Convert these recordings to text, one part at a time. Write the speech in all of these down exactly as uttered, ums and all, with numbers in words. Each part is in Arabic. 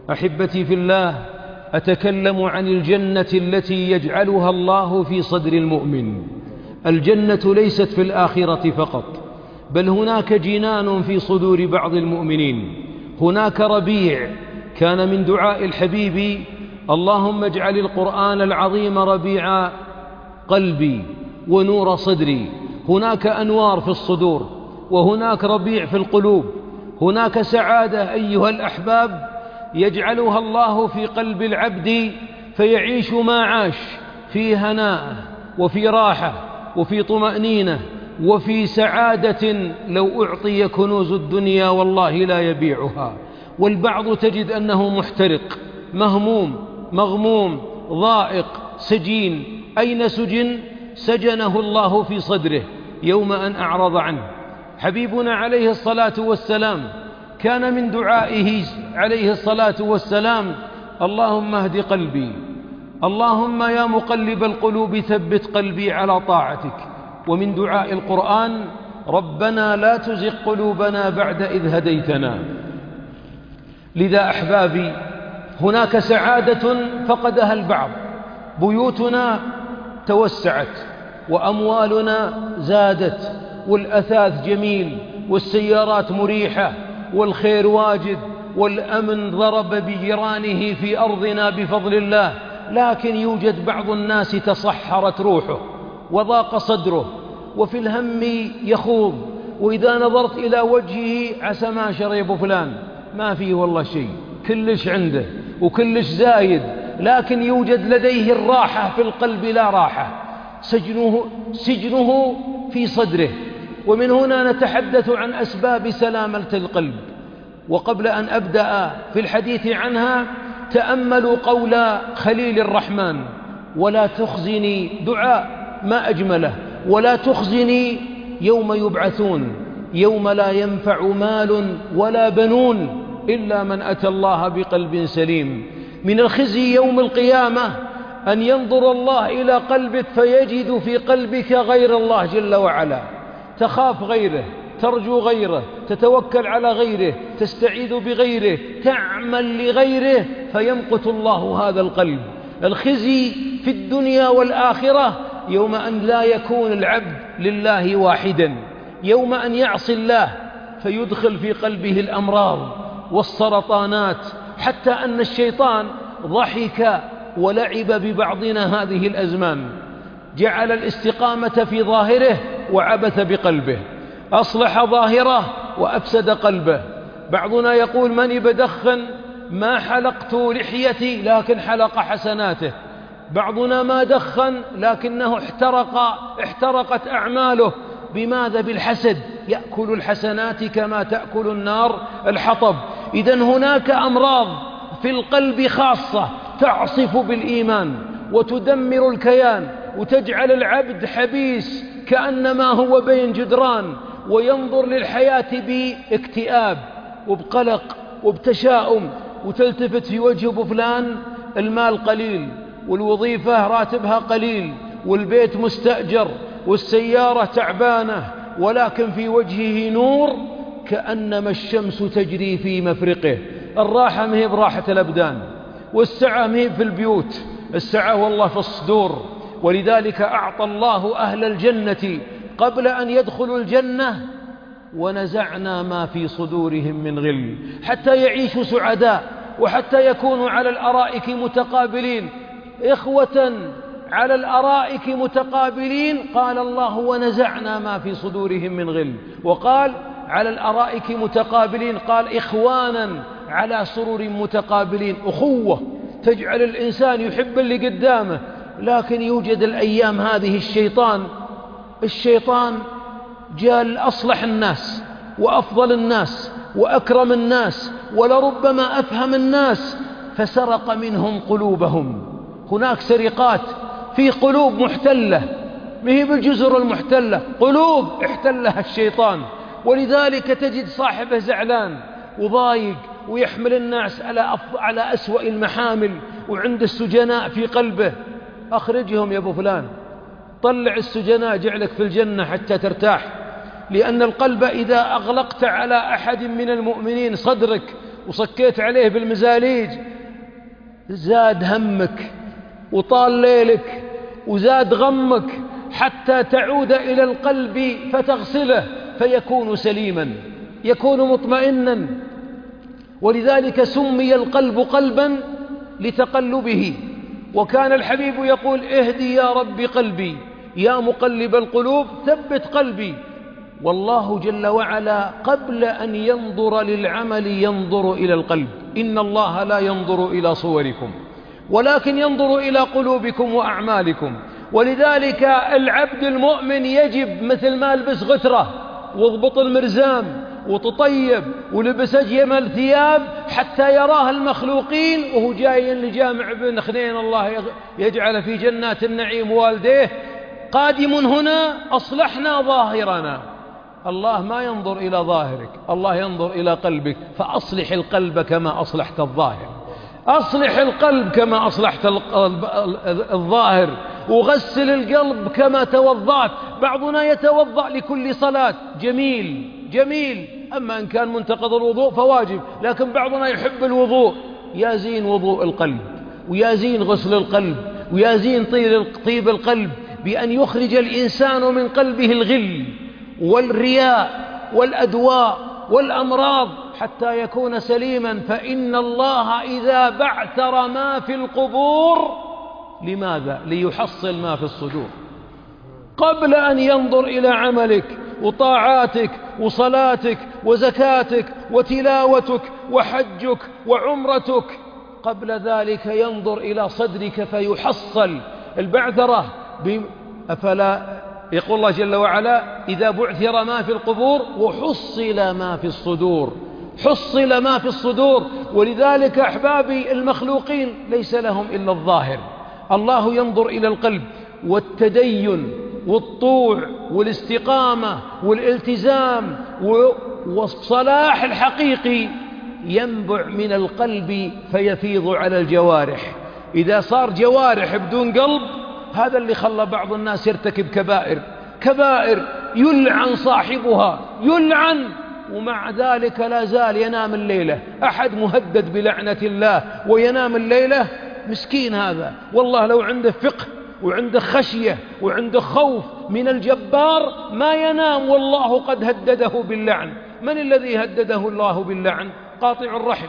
أحبتي في الله، أتكلم عن الجنة التي يجعلها الله في صدر المؤمن. الجنة ليست في الآخرة فقط، بل هناك جنان في صدور بعض المؤمنين. هناك ربيع كان من دعاء الحبيب: اللهم اجعل القرآن العظيم ربيع قلبي ونور صدري. هناك أنوار في الصدور، وهناك ربيع في القلوب. هناك سعادة أيها الأحباب يجعلها الله في قلب العبد، فيعيش ما عاش في هناء وفي راحة وفي طمأنينة وفي سعادة لو أعطي كنوز الدنيا والله لا يبيعها. والبعض تجد أنه محترق، مهموم، مغموم، ضائق، سجين. أين سجن؟ سجنه الله في صدره يوم أن أعرض عنه. حبيبنا عليه الصلاة والسلام كان من دعائه عليه الصلاة والسلام: اللهم اهد قلبي، اللهم يا مقلب القلوب ثبت قلبي على طاعتك. ومن دعاء القرآن: ربنا لا تزغ قلوبنا بعد إذ هديتنا. لذا أحبابي، هناك سعادة فقدها البعض. بيوتنا توسعت، وأموالنا زادت، والأثاث جميل، والسيارات مريحة، والخير واجد، والأمن ضرب بجيرانه في أرضنا بفضل الله. لكن يوجد بعض الناس تصحرت روحه وضاق صدره، وفي الهم يخوض، وإذا نظرت إلى وجهه عسى ما شرب فلان، ما فيه والله شيء، كلش عنده وكلش زايد، لكن يوجد لديه الراحة في القلب لا راحة. سجنه, سجنه في صدره. ومن هنا نتحدث عن أسباب سلامة القلب. وقبل أن أبدأ في الحديث عنها، تأملوا قول خليل الرحمن: ولا تخزني، دعاء ما أجمله، ولا تخزني يوم يبعثون، يوم لا ينفع مال ولا بنون إلا من أتى الله بقلب سليم. من الخزي يوم القيامة أن ينظر الله إلى قلبك فيجد في قلبك غير الله جل وعلا. تخاف غيره، ترجو غيره، تتوكل على غيره، تستعيذ بغيره، تعمل لغيره، فيمقت الله هذا القلب. الخزي في الدنيا والآخرة يوم أن لا يكون العبد لله واحدا، يوم أن يعصي الله فيدخل في قلبه الأمراض والسرطانات، حتى أن الشيطان ضحك ولعب ببعضنا هذه الأزمان، جعل الاستقامة في ظاهره وعبث بقلبه، أصلح ظاهره وأفسد قلبه. بعضنا يقول: من بدخن ما حلقت لحيتي لكن حلق حسناته. بعضنا ما دخن لكنه احترق احترقت أعماله. بماذا؟ بالحسد، يأكل الحسنات كما تأكل النار الحطب. إذن هناك أمراض في القلب خاصة تعصف بالإيمان وتدمر الكيان، وتجعل العبد حبيس كأنما هو بين جدران، وينظر للحياة باكتئاب وبقلق وبتشاؤم. وتلتفت في وجه أبو فلان المال قليل، والوظيفة راتبها قليل، والبيت مستأجر، والسيارة تعبانة، ولكن في وجهه نور كأنما الشمس تجري في مفرقه. الراحة مهي براحة الأبدان، والسعة مهي في البيوت، السعة والله في الصدور. ولذلك أعطى الله أهل الجنة قبل أن يدخلوا الجنة: ونزعنا ما في صدورهم من غل، حتى يعيشوا سعداء، وحتى يكونوا على الأرائك متقابلين. إخوة على الأرائك متقابلين، قال الله: ونزعنا ما في صدورهم من غل. وقال: على الأرائك متقابلين، قال: إخوانا على سرر متقابلين. أخوة تجعل الإنسان يحب اللي قدامه. لكن يوجد الأيام هذه الشيطان الشيطان جاء أصلح الناس وأفضل الناس وأكرم الناس ولربما أفهم الناس، فسرق منهم قلوبهم. هناك سرقات في قلوب محتلة، ما هي بالجزر المحتلة، قلوب احتلها الشيطان. ولذلك تجد صاحبه زعلان وضايق، ويحمل الناس على على أسوأ المحامل، وعند السجناء في قلبه. أخرجهم يا أبو فلان، طلع السجناء، جعلك في الجنة حتى ترتاح. لأن القلب إذا أغلقت على أحد من المؤمنين صدرك وصكيت عليه بالمزاليج زاد همك وطال ليلك وزاد غمك حتى تعود إلى القلب فتغسله فيكون سليما، يكون مطمئنا. ولذلك سمي القلب قلبا لتقلبه. وكان الحبيب يقول: اهدي يا رب قلبي يا مقلب القلوب ثبت قلبي. والله جل وعلا قبل أن ينظر للعمل ينظر إلى القلب. إن الله لا ينظر إلى صوركم ولكن ينظر إلى قلوبكم وأعمالكم. ولذلك العبد المؤمن يجب مثل ما لبس غترة واضبط المرزام وتطيب ولبس أجمل ثياب حتى يراه المخلوقين وهو جاي لجامع بن خنين الله يجعل في جنات النعيم والديه قادم هنا أصلحنا ظاهرنا. الله ما ينظر إلى ظاهرك، الله ينظر إلى قلبك. فأصلح القلب كما أصلحت الظاهر، أصلح القلب كما أصلحت الظاهر، وغسل القلب كما توضأت. بعضنا يتوضأ لكل صلاة، جميل جميل، أما إن كان منتقض الوضوء فواجب. لكن بعضنا يحب الوضوء، يازين وضوء القلب ويازين غسل القلب ويازين طيب القلب بأن يخرج الإنسان من قلبه الغل والرياء والأدواء والأمراض حتى يكون سليما. فإن الله إذا بعثر ما في القبور لماذا؟ ليحصل ما في الصدور. قبل أن ينظر إلى عملك وطاعاتك وصلاتك وزكاتك وتلاوتك وحجك وعمرتك، قبل ذلك ينظر إلى صدرك فيحصل البعثرة. أفلا يقول الله جل وعلا: إذا بعثر ما في القبور وحصل ما في الصدور، حصل ما في الصدور. ولذلك أحبابي المخلوقين ليس لهم إلا الظاهر، الله ينظر إلى القلب. والتدين والطوع والاستقامة والالتزام والصلاح الحقيقي ينبع من القلب فيفيض على الجوارح. إذا صار جوارح بدون قلب، هذا اللي خلى بعض الناس يرتكب كبائر كبائر يلعن صاحبها، يلعن، ومع ذلك لا زال ينام الليلة. أحد مهدد بلعنة الله وينام الليلة، مسكين هذا. والله لو عنده فقه وعنده خشية وعنده خوف من الجبار ما ينام، والله قد هدده باللعن. من الذي هدده الله باللعن؟ قاطع الرحم،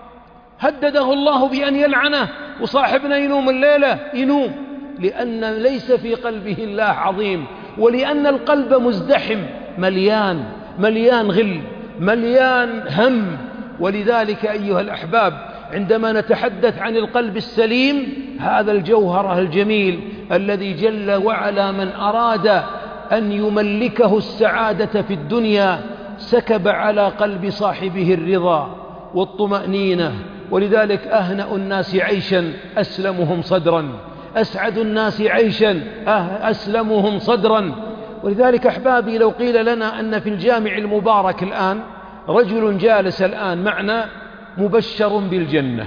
هدده الله بأن يلعنه. وصاحبنا ينوم الليلة ينوم لأن ليس في قلبه الله عظيم، ولأن القلب مزدحم مليان مليان غل مليان هم. ولذلك أيها الأحباب عندما نتحدث عن القلب السليم، هذا الجوهر الجميل الذي جل وعلا من أراد أن يملكه السعادة في الدنيا سكب على قلب صاحبه الرضا والطمأنينة. ولذلك أهنأ الناس عيشا أسلمهم صدرا، أسعد الناس عيشا أسلمهم صدرا. ولذلك أحبابي لو قيل لنا أن في الجامع المبارك الآن رجل جالس الآن معنا مبشر بالجنة،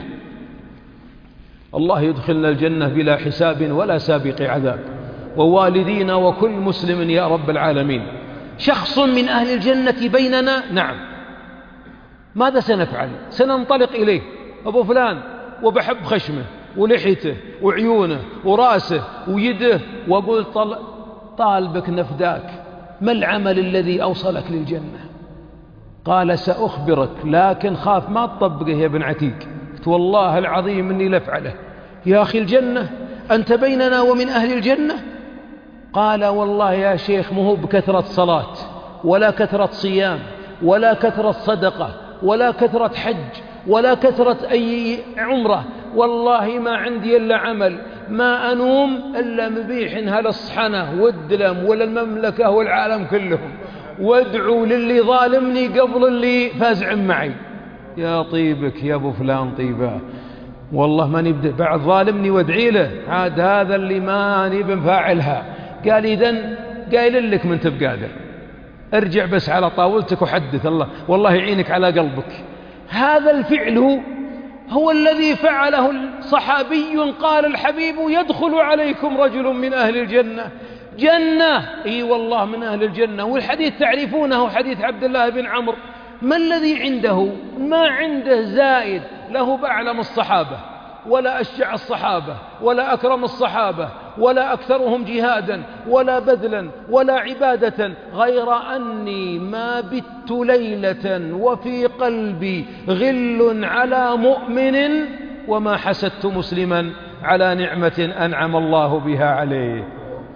الله يدخلنا الجنة بلا حساب ولا سابق عذاب، ووالدينا وكل مسلم يا رب العالمين. شخص من أهل الجنة بيننا، نعم، ماذا سنفعل؟ سننطلق إليه: أبو فلان، وبحب خشمه ولحيته وعيونه وراسه ويده، وأقول طل... طالبك نفداك، ما العمل الذي أوصلك للجنة؟ قال: سأخبرك لكن خاف ما تطبقه يا ابن عتيق. قلت: والله العظيم إني لفعله. يا أخي الجنة، أنت بيننا ومن أهل الجنة؟ قال: والله يا شيخ مو بكثرة صلاة ولا كثرة صيام ولا كثرة صدقة ولا كثرة حج ولا كثرة أي عمرة، والله ما عندي إلا عمل، ما أنوم إلا مبيح هالصحنة والدلم ولا المملكة والعالم كلهم، وادعوا للي ظالمني قبل اللي فازع معي. يا طيبك يا أبو فلان طيبة، والله ما نبدأ بعد ظالمني وادعي له، عاد هذا اللي ما نبي نفاعلها. قال: إذن قايل لك من تبقادر، ارجع بس على طاولتك وحدث الله، والله يعينك على قلبك. هذا الفعل هو الذي فعله الصحابي. قال الحبيب: يدخل عليكم رجل من أهل الجنة. جنة، اي والله من أهل الجنة. والحديث تعرفونه، حديث عبد الله بن عمرو: ما الذي عنده؟ ما عنده زائد، له بأعلم الصحابة ولا أشجع الصحابة ولا أكرم الصحابة ولا أكثرهم جهادا ولا بذلا ولا عبادة، غير أني ما بت ليلة وفي قلبي غل على مؤمن وما حسدت مسلما على نعمة أنعم الله بها عليه.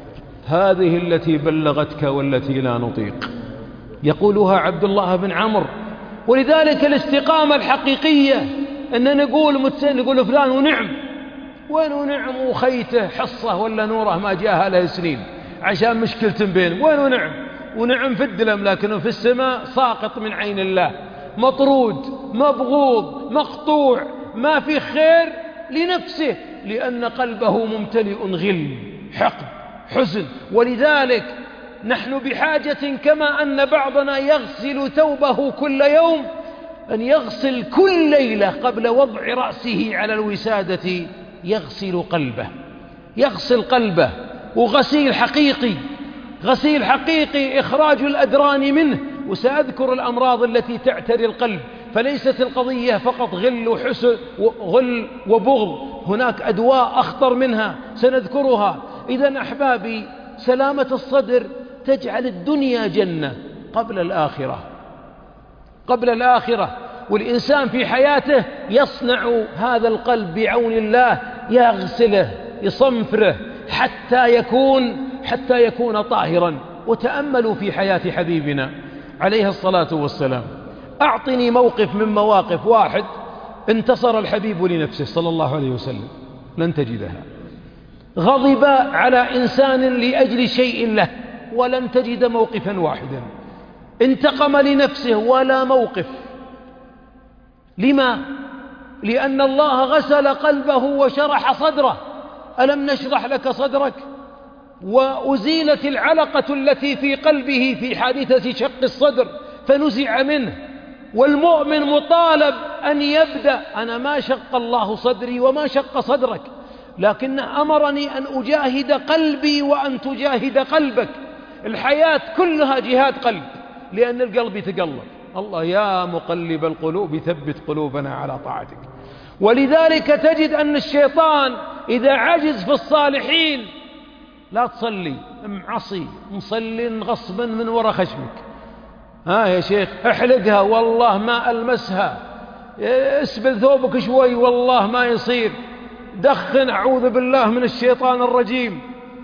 هذه التي بلغتك والتي لا نطيق، يقولها عبد الله بن عمرو. ولذلك الاستقامة الحقيقية أن نقول متسن نقول فلان ونعم، وين ونعم وخيته حصة ولا نوره ما جاها له سنين عشان مشكلة بين، وين ونعم ونعم في الدلم لكنه في السماء ساقط من عين الله، مطرود مبغوض مقطوع، ما في خير لنفسه لأن قلبه ممتلئ غل حقد حزن. ولذلك نحن بحاجة كما أن بعضنا يغسل ثوبه كل يوم أن يغسل كل ليلة قبل وضع رأسه على الوسادة يغسل قلبه، يغسل قلبه. وغسيل حقيقي، غسيل حقيقي إخراج الأدران منه. وسأذكر الأمراض التي تعتري القلب، فليست القضية فقط غل وحسن وغل وبغض، هناك أدواء أخطر منها سنذكرها. إذن أحبابي، سلامة الصدر تجعل الدنيا جنة قبل الآخرة، قبل الآخرة. والإنسان في حياته يصنع هذا القلب بعون الله، يغسله يصنفره حتى يكون حتى يكون طاهرا. وتأملوا في حياة حبيبنا عليه الصلاة والسلام. أعطني موقف من مواقف واحد انتصر الحبيب لنفسه صلى الله عليه وسلم، لن تجدها. غضب على إنسان لأجل شيء له، ولن تجد موقفا واحدا. انتقم لنفسه ولا موقف. لما؟ لأن الله غسل قلبه وشرح صدره. ألم نشرح لك صدرك؟ وأزيلت العلقة التي في قلبه في حادثة شق الصدر فنزع منه. والمؤمن مطالب أن يبدأ. أنا ما شق الله صدري وما شق صدرك، لكن أمرني أن أجاهد قلبي وأن تجاهد قلبك. الحياة كلها جهاد قلب، لأن القلب يتقلب. الله يا مقلب القلوب ثبت قلوبنا على طاعتك. ولذلك تجد أن الشيطان إذا عجز في الصالحين، لا تصلي معصي مصل غصبا من وراء خشمك، ها يا شيخ احلقها والله ما ألمسها، اسبل ثوبك شوي والله ما يصير، دخن أعوذ بالله من الشيطان الرجيم.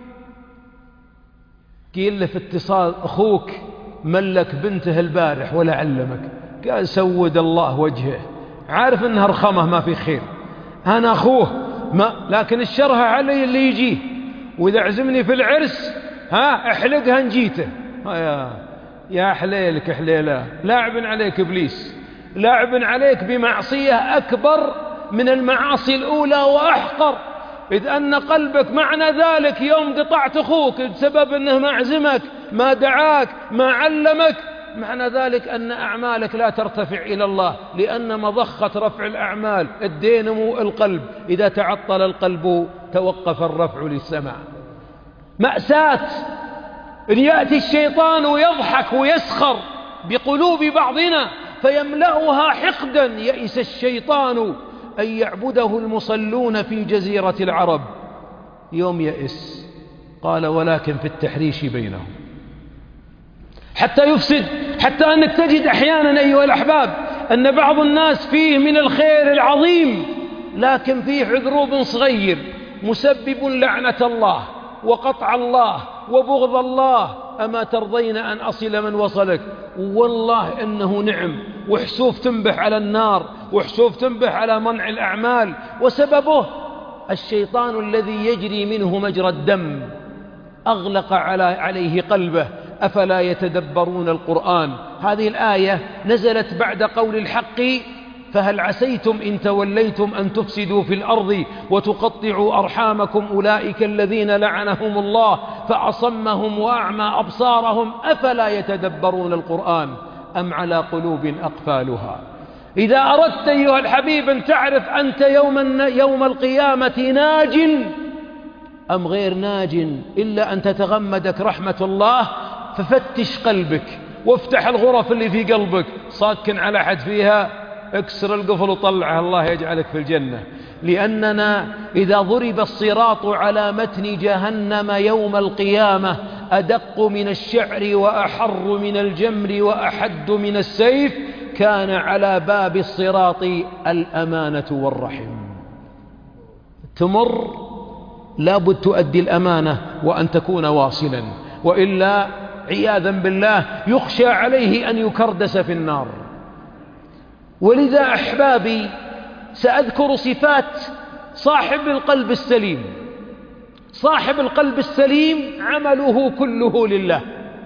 قيل له في اتصال أخوك ملك بنته البارح ولا علمك، قال سود الله وجهه، عارف انها رخمه ما في خير، انا اخوه ما، لكن الشرها علي اللي يجيه، واذا عزمني في العرس ها احلقها نجيته. يا يا حليلك حليله، لاعب عليك ابليس، لاعب عليك بمعصيه اكبر من المعاصي الاولى واحقر. إذ أن قلبك معنى ذلك يوم قطعت أخوك بسبب أنه ما عزمك ما دعاك ما علمك، معنى ذلك أن أعمالك لا ترتفع إلى الله، لأن مضخة رفع الأعمال الدينمو القلب، إذا تعطل القلب توقف الرفع للسماء. مأساة إن يأتي الشيطان ويضحك ويسخر بقلوب بعضنا فيملأها حقدا. يئس الشيطان أن يعبده المصلون في جزيرة العرب. يوم يئس قال ولكن في التحريش بينهم حتى يفسد. حتى أنك تجد أحيانا أيها الأحباب أن بعض الناس فيه من الخير العظيم، لكن فيه عذروب صغير مسبب لعنة الله وقطع الله وبغض الله. أما ترضين أن أصل من وصلك؟ والله إنه نعم، وحسوف تنبح على النار، وحسوف تنبح على منع الأعمال، وسببه الشيطان الذي يجري منه مجرى الدم أغلق على عليه قلبه. أفلا يتدبرون القرآن؟ هذه الآية نزلت بعد قول الحق فهل عسيتم إن توليتم أن تفسدوا في الأرض وتقطعوا أرحامكم أولئك الذين لعنهم الله فأصمهم وأعمى أبصارهم أفلا يتدبرون القرآن أم على قلوب أقفالها. إذا أردت أيها الحبيب أن تعرف أنت يوم, يوم القيامة ناج أم غير ناج إلا أن تتغمدك رحمة الله، ففتش قلبك وافتح الغرف اللي في قلبك، صاكن على أحد فيها، اكسر القفل وطلعه، الله يجعلك في الجنة. لأننا إذا ضرب الصراط على متن جهنم يوم القيامة أدق من الشعر وأحر من الجمر وأحد من السيف، كان على باب الصراط الأمانة والرحم. تمر لابد تؤدي الأمانة وأن تكون واصلا، وإلا عياذا بالله يخشى عليه أن يكردس في النار. ولذا أحبابي سأذكر صفات صاحب القلب السليم. صاحب القلب السليم عمله كله لله،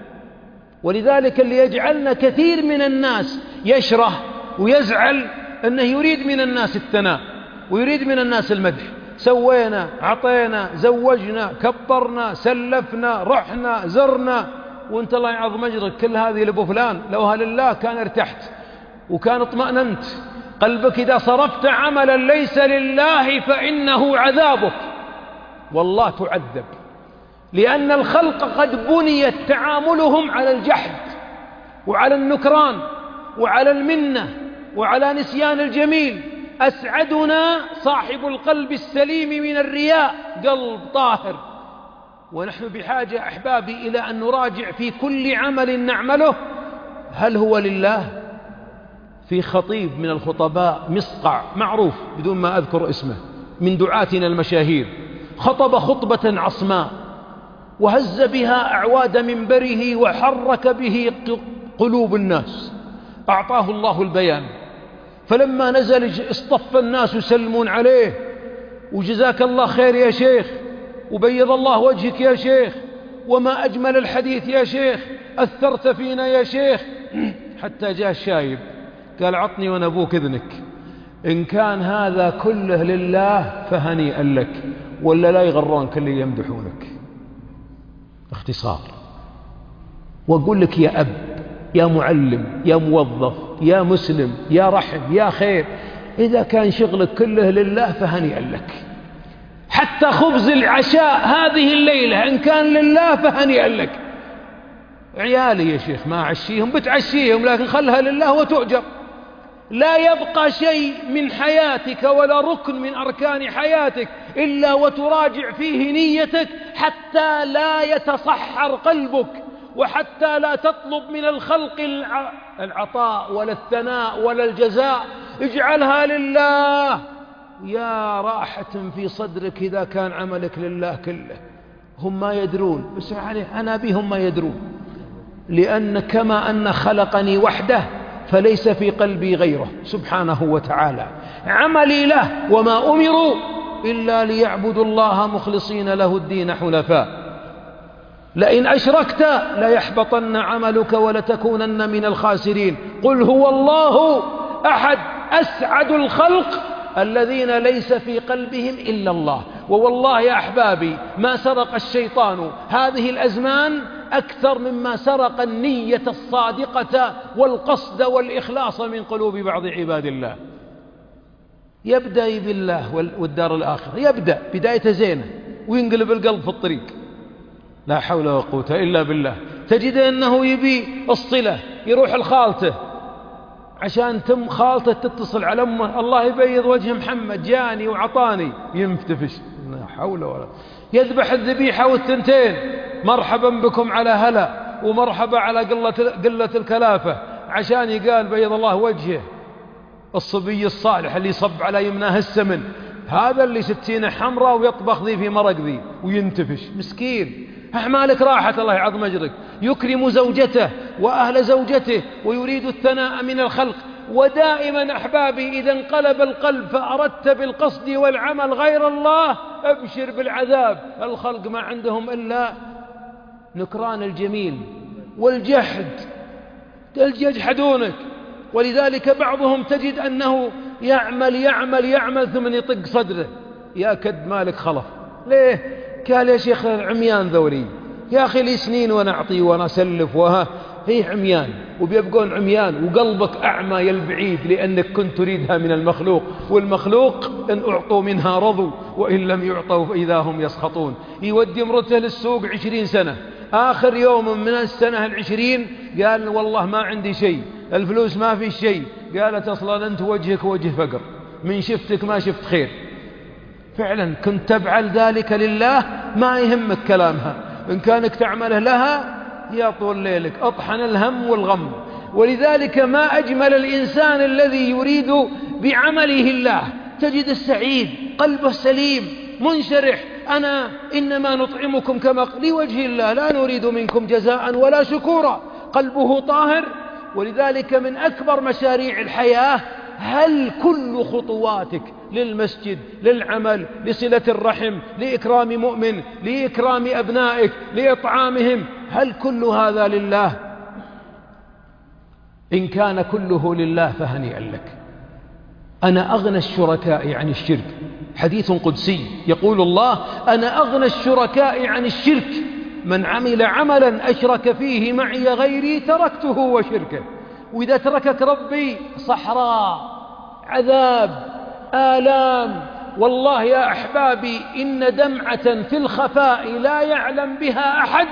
ولذلك اللي يجعلنا كثير من الناس يشره ويزعل أنه يريد من الناس الثناء ويريد من الناس المدح. سوينا، عطينا، زوجنا، كبرنا، سلفنا، رحنا، زرنا، وانت الله يعظم أجرك كل هذه لأبو فلان، لو لله كان ارتحت وكان اطمأننت. قلبك إذا صرفت عملا ليس لله فإنه عذابك، والله تعذب، لأن الخلق قد بنيت تعاملهم على الجحد وعلى النكران وعلى المنة وعلى نسيان الجميل. أسعدنا صاحب القلب السليم من الرياء، قلب طاهر. ونحن بحاجة أحبابي إلى أن نراجع في كل عمل نعمله هل هو لله. في خطيب من الخطباء مصقع معروف بدون ما أذكر اسمه من دعاتنا المشاهير، خطب خطبة عصماء وهز بها أعواد منبره وحرك به قلوب الناس، أعطاه الله البيان. فلما نزل اصطف الناس يسلمون عليه، وجزاك الله خير يا شيخ، وبيض الله وجهك يا شيخ، وما أجمل الحديث يا شيخ، أثرت فينا يا شيخ. حتى جاء الشايب قال عطني وأنا أبوك إذنك، إن كان هذا كله لله فهنيئا لك، ولا لا يغرونك اللي يمدحونك. اختصار. وأقول لك يا أب، يا معلم، يا موظف، يا مسلم، يا رحم، يا خير، إذا كان شغلك كله لله فهنيئا لك. حتى خبز العشاء هذه الليلة إن كان لله فهنيئا لك. عيالي يا شيخ ما أعشيهم، بتعشيهم لكن خلها لله وتؤجر. لا يبقى شيء من حياتك ولا ركن من أركان حياتك إلا وتراجع فيه نيتك، حتى لا يتصحر قلبك، وحتى لا تطلب من الخلق العطاء ولا الثناء ولا الجزاء. اجعلها لله. يا راحة في صدرك إذا كان عملك لله كله. هم ما يدرون، بس أنا بهم ما يدرون، لأن كما أن خلقني وحده فليس في قلبي غيره سبحانه وتعالى. عملي له، وما أمروا إلا ليعبدوا الله مخلصين له الدين حنفاء. لئن أشركت ليحبطن عملك ولتكونن من الخاسرين. قل هو الله أحد. أسعد الخلق الذين ليس في قلبهم إلا الله. ووالله يا أحبابي ما سرق الشيطان هذه الأزمان أكثر مما سرق النية الصادقة والقصد والإخلاص من قلوب بعض عباد الله. يبدأ بالله والدار الآخرة، يبدأ بداية زينة وينقلب القلب في الطريق. لا حول ولا قوة إلا بالله. تجد أنه يبي الصلة، يروح لخالته عشان تم خالته تتصل على أمه، الله يبيض وجه محمد جاني وعطاني، ينفتفش. لا حول ولا. يذبح الذبيحة والثنتين، مرحبا بكم على هلا، ومرحبا على قلة, قلة الكلافة، عشان يقال بيض الله وجهه. الصبي الصالح اللي يصب على يمناه السمن، هذا اللي ستينه حمراء ويطبخ ذي في مرق ذي وينتفش، مسكين. أعمالك راحت الله يعظم أجرك. يكرم زوجته وأهل زوجته ويريد الثناء من الخلق. ودائما أحبابي إذا انقلب القلب فأردت بالقصد والعمل غير الله، أبشر بالعذاب. الخلق ما عندهم إلا نكران الجميل والجحد، يجحدونك. ولذلك بعضهم تجد أنه يعمل يعمل يعمل ثم يطق صدره، يا كد مالك خلف. ليه؟ قال يا شيخ عميان ذوري، يا أخي لي سنين وأنا أعطي وأنا أسلف، وها هي عميان وبيبقون عميان، وقلبك أعمى يا البعيد، لأنك كنت تريدها من المخلوق، والمخلوق إن أعطوا منها رضوا وإن لم يعطوا فإذا هم يسخطون. يودي امرته للسوق عشرين سنة، آخر يوم من السنة العشرين قال والله ما عندي شيء، الفلوس ما في شيء، قالت أصلا أنت وجهك وجه فقر، من شفتك ما شفت خير. فعلا كنت تفعل ذلك لله ما يهمك كلامها، إن كانك تعمله لها يا طول ليلك أطحن الهم والغم. ولذلك ما أجمل الإنسان الذي يريد بعمله الله، تجد السعيد قلبه سليم منشرح، أنا إنما نطعمكم كما لوجه الله لا نريد منكم جزاء ولا شكورا، قلبه طاهر. ولذلك من أكبر مشاريع الحياة هل كل خطواتك للمسجد، للعمل، لصلة الرحم، لإكرام مؤمن، لإكرام أبنائك، لإطعامهم، هل كل هذا لله؟ إن كان كله لله فهنيئا لك. أنا أغنى الشركاء عن الشرك، حديث قدسي يقول الله أنا أغنى الشركاء عن الشرك، من عمل عملا أشرك فيه معي غيري تركته وشركه. وإذا تركك ربي صحراء، عذاب، آلام. والله يا أحبابي إن دمعة في الخفاء لا يعلم بها أحد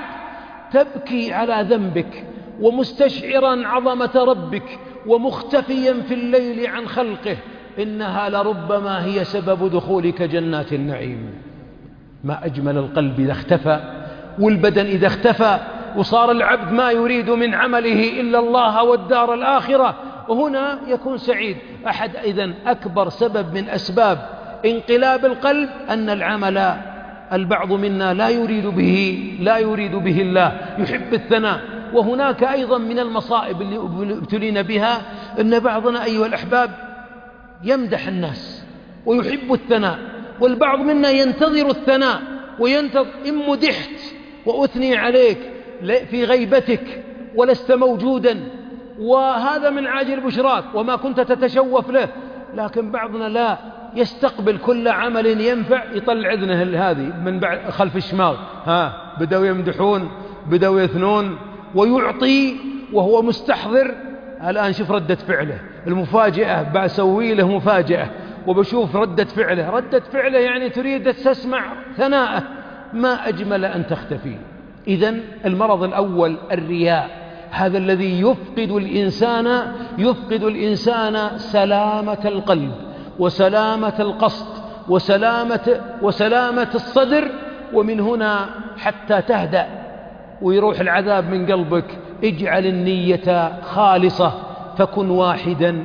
تبكي على ذنبك ومستشعرا عظمة ربك ومختفيا في الليل عن خلقه، إنها لربما هي سبب دخولك جنات النعيم. ما أجمل القلب إذا اختفى، والبدن إذا اختفى، وصار العبد ما يريد من عمله إلا الله والدار الآخرة، وهنا يكون سعيد. أحد إذن أكبر سبب من أسباب انقلاب القلب أن العمل البعض منا لا يريد به لا يريد به الله، يحب الثناء. وهناك أيضا من المصائب اللي ابتلينا بها أن بعضنا أيها الأحباب يمدح الناس ويحب الثناء، والبعض منا ينتظر الثناء وينتظر إن مدحت وأثني عليك في غيبتك ولست موجودا، وهذا من عاجل بشراك وما كنت تتشوف له. لكن بعضنا لا، يستقبل كل عمل ينفع يطلع إذنه هذه من بعد خلف الشماغ، ها بدأوا يمدحون بدأوا يثنون، ويعطي وهو مستحضر. الآن شوف ردة فعله المفاجئة، بسوي له مفاجأة وبشوف ردة فعله ردة فعله يعني تريد تسمع ثناءه. ما أجمل أن تختفي. إذن المرض الأول الرياء، هذا الذي يفقد الإنسان يفقد الإنسان سلامة القلب وسلامة القصد وسلامة, وسلامة الصدر، ومن هنا حتى تهدأ ويروح العذاب من قلبك اجعل النية خالصة فكن واحدا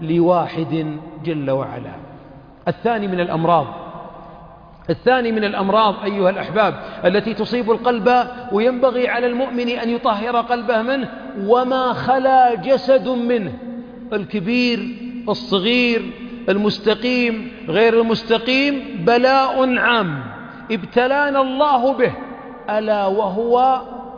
لواحد جل وعلا. الثاني من الأمراض الثاني من الأمراض أيها الأحباب التي تصيب القلب وينبغي على المؤمن أن يطهر قلبه منه وما خلا جسد منه، الكبير الصغير المستقيم غير المستقيم، بلاء عام ابتلانا الله به، ألا وهو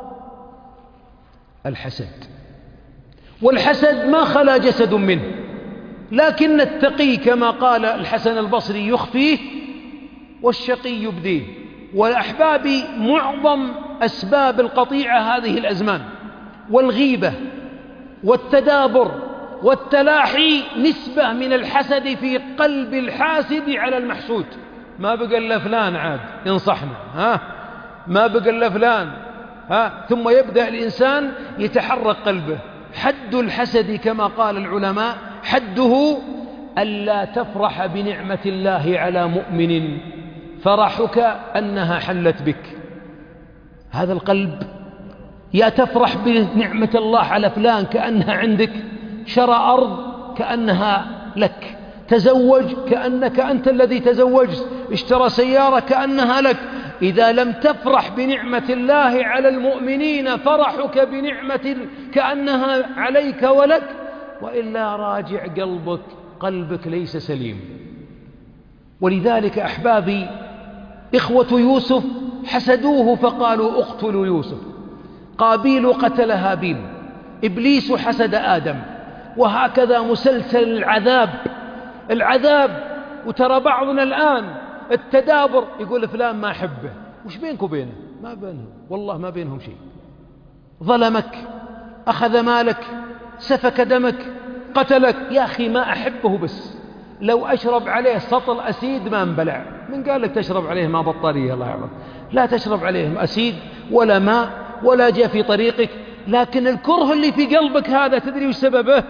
الحسد. والحسد ما خلا جسد منه، لكن التقي كما قال الحسن البصري يخفيه والشقي يبديه. والأحباب معظم أسباب القطيعة هذه الأزمان، والغيبة والتدابر والتلاحي نسبة من الحسد في قلب الحاسد على المحسود. ما بقى إلا فلان عاد ينصحنا، ها ما بقى إلا فلان، ها ثم يبدأ الإنسان يتحرك قلبه. حد الحسد كما قال العلماء حده ألا تفرح بنعمة الله على مؤمن فرحك أنها حلت بك. هذا القلب يا تفرح بنعمة الله على فلان كأنها عندك، شرى أرض كأنها لك، تزوج كأنك أنت الذي تزوجت، اشترى سيارة كأنها لك. إذا لم تفرح بنعمة الله على المؤمنين فرحك بنعمة كأنها عليك ولك، وإلا راجع قلبك قلبك ليس سليم. ولذلك أحبابي إخوة يوسف حسدوه فقالوا اقتلوا يوسف، قابيل قتل هابيل، إبليس حسد آدم، وهكذا مسلسل العذاب العذاب. وترى بعضنا الآن التدابر يقول فلان ما أحبه، وش بينك وبينه؟ ما بينهم والله ما بينهم شيء، ظلمك، أخذ مالك، سفك دمك، قتلك، يا أخي ما أحبه، بس لو أشرب عليه سطل أسيد ما انبلع. من قال لك تشرب عليه ما بطارية؟ الله يعلم، لا تشرب عليه أسيد ولا ماء ولا جاء في طريقك. لكن الكره اللي في قلبك هذا تدري وش سببه؟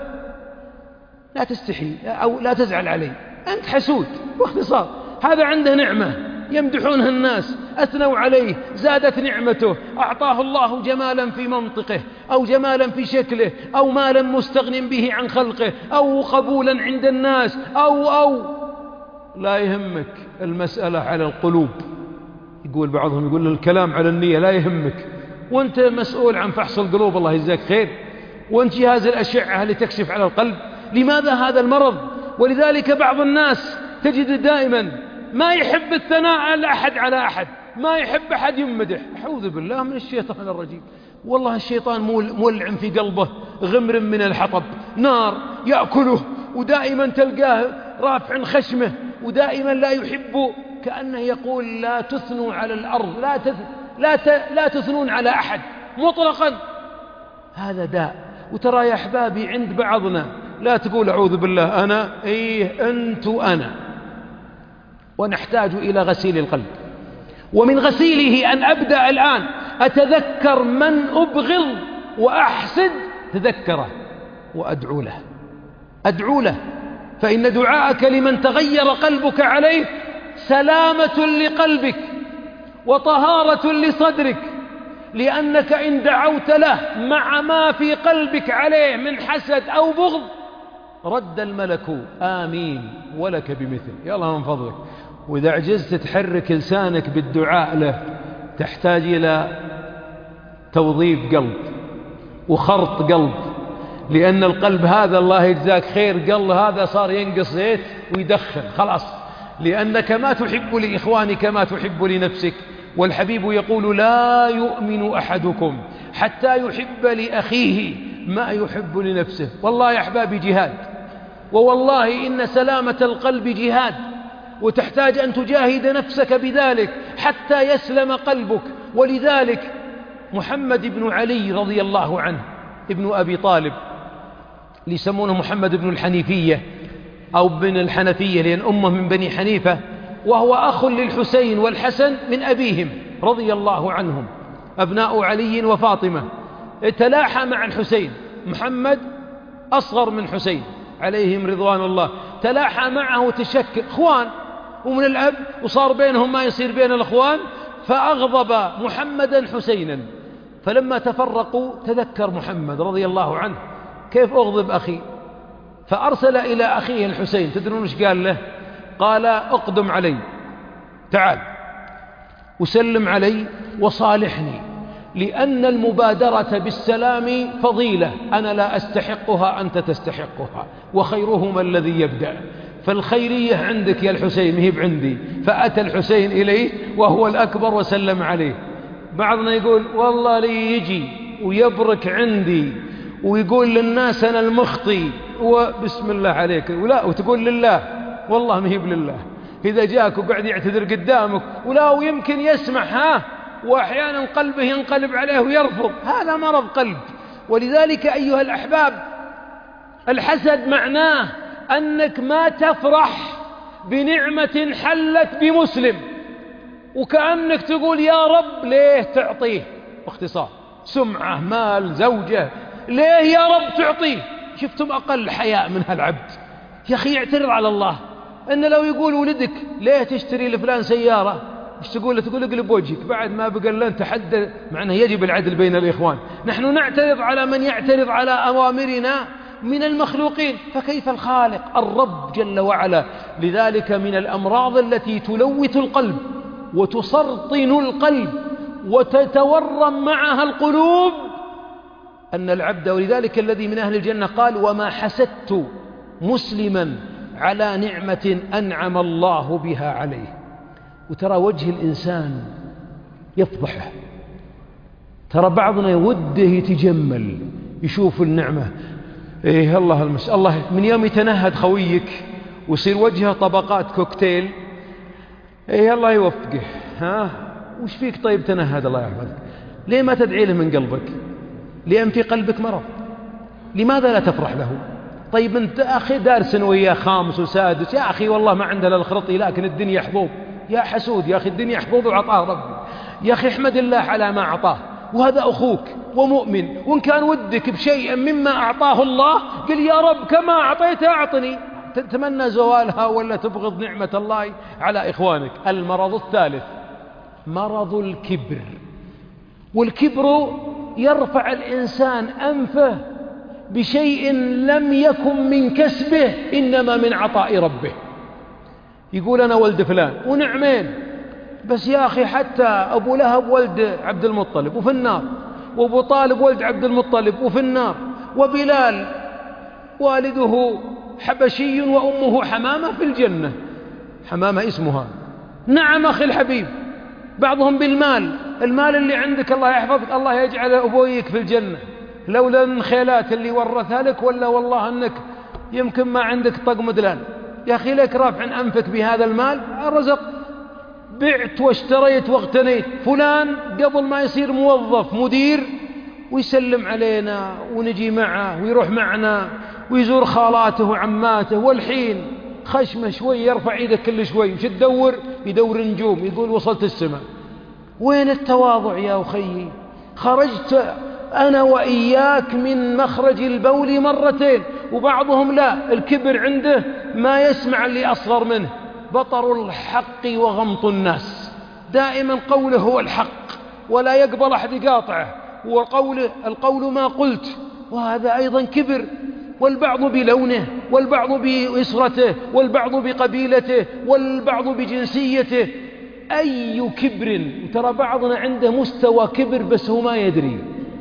لا تستحي أو لا تزعل عليه، أنت حسود باختصار. هذا عنده نعمة يمدحونها الناس، أثنوا عليه، زادت نعمته، أعطاه الله جمالا في منطقه أو جمالا في شكله أو مالا مستغن به عن خلقه أو قبولا عند الناس أو أو لا يهمك المسألة على القلوب. يقول بعضهم يقول الكلام على النية، لا يهمك، وانت مسؤول عن فحص القلوب الله يجزاك خير، وانت جهاز الأشعة اللي تكشف على القلب. لماذا هذا المرض؟ ولذلك بعض الناس تجد دائما ما يحب الثناء على أحد على أحد، ما يحب أحد يمدح. أعوذ بالله من الشيطان الرجيم. والله الشيطان مولع في قلبه غمر من الحطب، نار يأكله، ودائما تلقاه رافع خشمه، ودائما لا يحب، كأنه يقول لا تثنوا على الأرض، لا تث... لا ت... لا تثنون على أحد مطلقا. هذا داء. وترى يا أحبابي عند بعضنا لا تقول أعوذ بالله أنا، إيه أنت أنا. ونحتاج إلى غسيل القلب، ومن غسيله أن أبدأ الآن أتذكر من أبغض وأحسد، تذكره وأدعو له، أدعو له، فإن دعاءك لمن تغير قلبك عليه سلامة لقلبك وطهارة لصدرك، لأنك إن دعوت له مع ما في قلبك عليه من حسد أو بغض رد الملك آمين ولك بمثل. يلا من فضلك. وإذا عجزت تحرك لسانك بالدعاء له تحتاج إلى توظيف قلب وخرط قلب، لأن القلب هذا الله يجزاك خير قلب هذا صار ينقص زيت ويدخن خلاص، لأنك ما تحب لإخوانك ما تحب لنفسك. والحبيب يقول لا يؤمن أحدكم حتى يحب لأخيه ما يحب لنفسه. والله يا أحبابي جهاد، ووالله إن سلامة القلب جهاد، وتحتاج أن تجاهد نفسك بذلك حتى يسلم قلبك. ولذلك محمد بن علي رضي الله عنه ابن أبي طالب، اللي يسمونه محمد بن الحنيفية أو بن الحنفية لأن أمه من بني حنيفة، وهو أخ للحسين والحسن من أبيهم رضي الله عنهم، أبناء علي وفاطمة. تلاحى مع الحسين، محمد أصغر من حسين عليهم رضوان الله، تلاحى معه تشكل اخوان ومن الأب، وصار بينهم ما يصير بين الأخوان، فأغضب محمدا حسينا. فلما تفرقوا تذكر محمد رضي الله عنه كيف أغضب أخي، فأرسل إلى أخيه الحسين. تدرون ايش قال له؟ قال اقدم علي، تعال وسلم علي وصالحني، لأن المبادرة بالسلام فضيلة أنا لا أستحقها أنت تستحقها، وخيرهما الذي يبدأ. فالخيرية عندك يا الحسين مهب عندي. فأتى الحسين إليه وهو الأكبر وسلم عليه. بعضنا يقول والله لي يجي ويبرك عندي ويقول للناس أنا المخطي وبسم الله عليك، ولا وتقول لله، والله مهب لله. إذا جاك وقعد يعتذر قدامك ولا ويمكن يسمع ها، وأحيانا قلبه ينقلب عليه ويرفض، هذا مرض قلب. ولذلك أيها الأحباب الحسد معناه أنك ما تفرح بنعمة حلت بمسلم، وكأنك تقول يا رب ليه تعطيه، باختصار سمعة مال زوجة، ليه يا رب تعطيه؟ شفتم أقل حياء من هالعبد يا أخي، يعترض على الله. إن لو يقول ولدك ليه تشتري لفلان سيارة، ايش تقول له؟ تقول اقلب وجهك بعد ما بقى لن تحدى. معناه يجب العدل بين الإخوان. نحن نعترض على من يعترض على أوامرنا من المخلوقين، فكيف الخالق الرب جل وعلا؟ لذلك من الأمراض التي تلوث القلب وتسرطن القلب وتتورم معها القلوب أن العبد، ولذلك الذي من أهل الجنة قال وما حسدت مسلما على نعمة أنعم الله بها عليه. وترى وجه الإنسان يفضحه، ترى بعضنا يوده يتجمل يشوف النعمة، إيه الله المس الله من يوم يتنهد خويك ويصير وجهه طبقات كوكتيل، إيه الله يوفقه. ها وش فيك طيب تنهد الله يحفظك؟ ليه ما تدعي له من قلبك؟ لأن في قلبك مرض. لماذا لا تفرح له؟ طيب انت أخي دارس وياه خامس وسادس، يا أخي والله ما عنده للخرطي لكن الدنيا حظوظ. يا حسود يا أخي، الدنيا حظوظ وعطاه ربي. يا أخي احمد الله على ما أعطاه. وهذا أخوك ومؤمن، وإن كان ودك بشيء مما أعطاه الله قل يا رب كما أعطيت أعطني. تتمنى زوالها ولا تبغض نعمة الله على إخوانك. المرض الثالث مرض الكبر. والكبر يرفع الإنسان أنفه بشيء لم يكن من كسبه إنما من عطاء ربه. يقول أنا ولد فلان ونعمين، بس يا أخي حتى أبو لهب ولد عبد المطلب وفي النار، وأبو طالب ولد عبد المطلب وفي النار، وبلال والده حبشي وأمه حمامة في الجنة. حمامة اسمها. نعم أخي الحبيب. بعضهم بالمال، المال اللي عندك الله يحفظك، الله يجعل أبويك في الجنة لولا الخيلات اللي ورثها لك، ولا والله أنك يمكن ما عندك طق مدلان. يا أخي لك رافع أنفك بهذا المال الرزق. بعت واشتريت واغتنيت. فلان قبل ما يصير موظف مدير ويسلم علينا ونجي معه ويروح معنا ويزور خالاته وعماته، والحين خشمه شوي يرفع ايدك كل شوي، مش تدور يدور نجوم يقول وصلت السماء. وين التواضع يا أخي؟ خرجت أنا وإياك من مخرج البول مرتين. وبعضهم لا، الكبر عنده ما يسمع اللي أصغر منه. بطر الحق وغمط الناس، دائما قوله هو الحق ولا يقبل أحد يقاطعه، وقوله القول ما قلت، وهذا أيضا كبر. والبعض بلونه، والبعض بإسرته، والبعض بقبيلته، والبعض بجنسيته. أي كبر. وترى بعضنا عنده مستوى كبر بس هو ما يدري،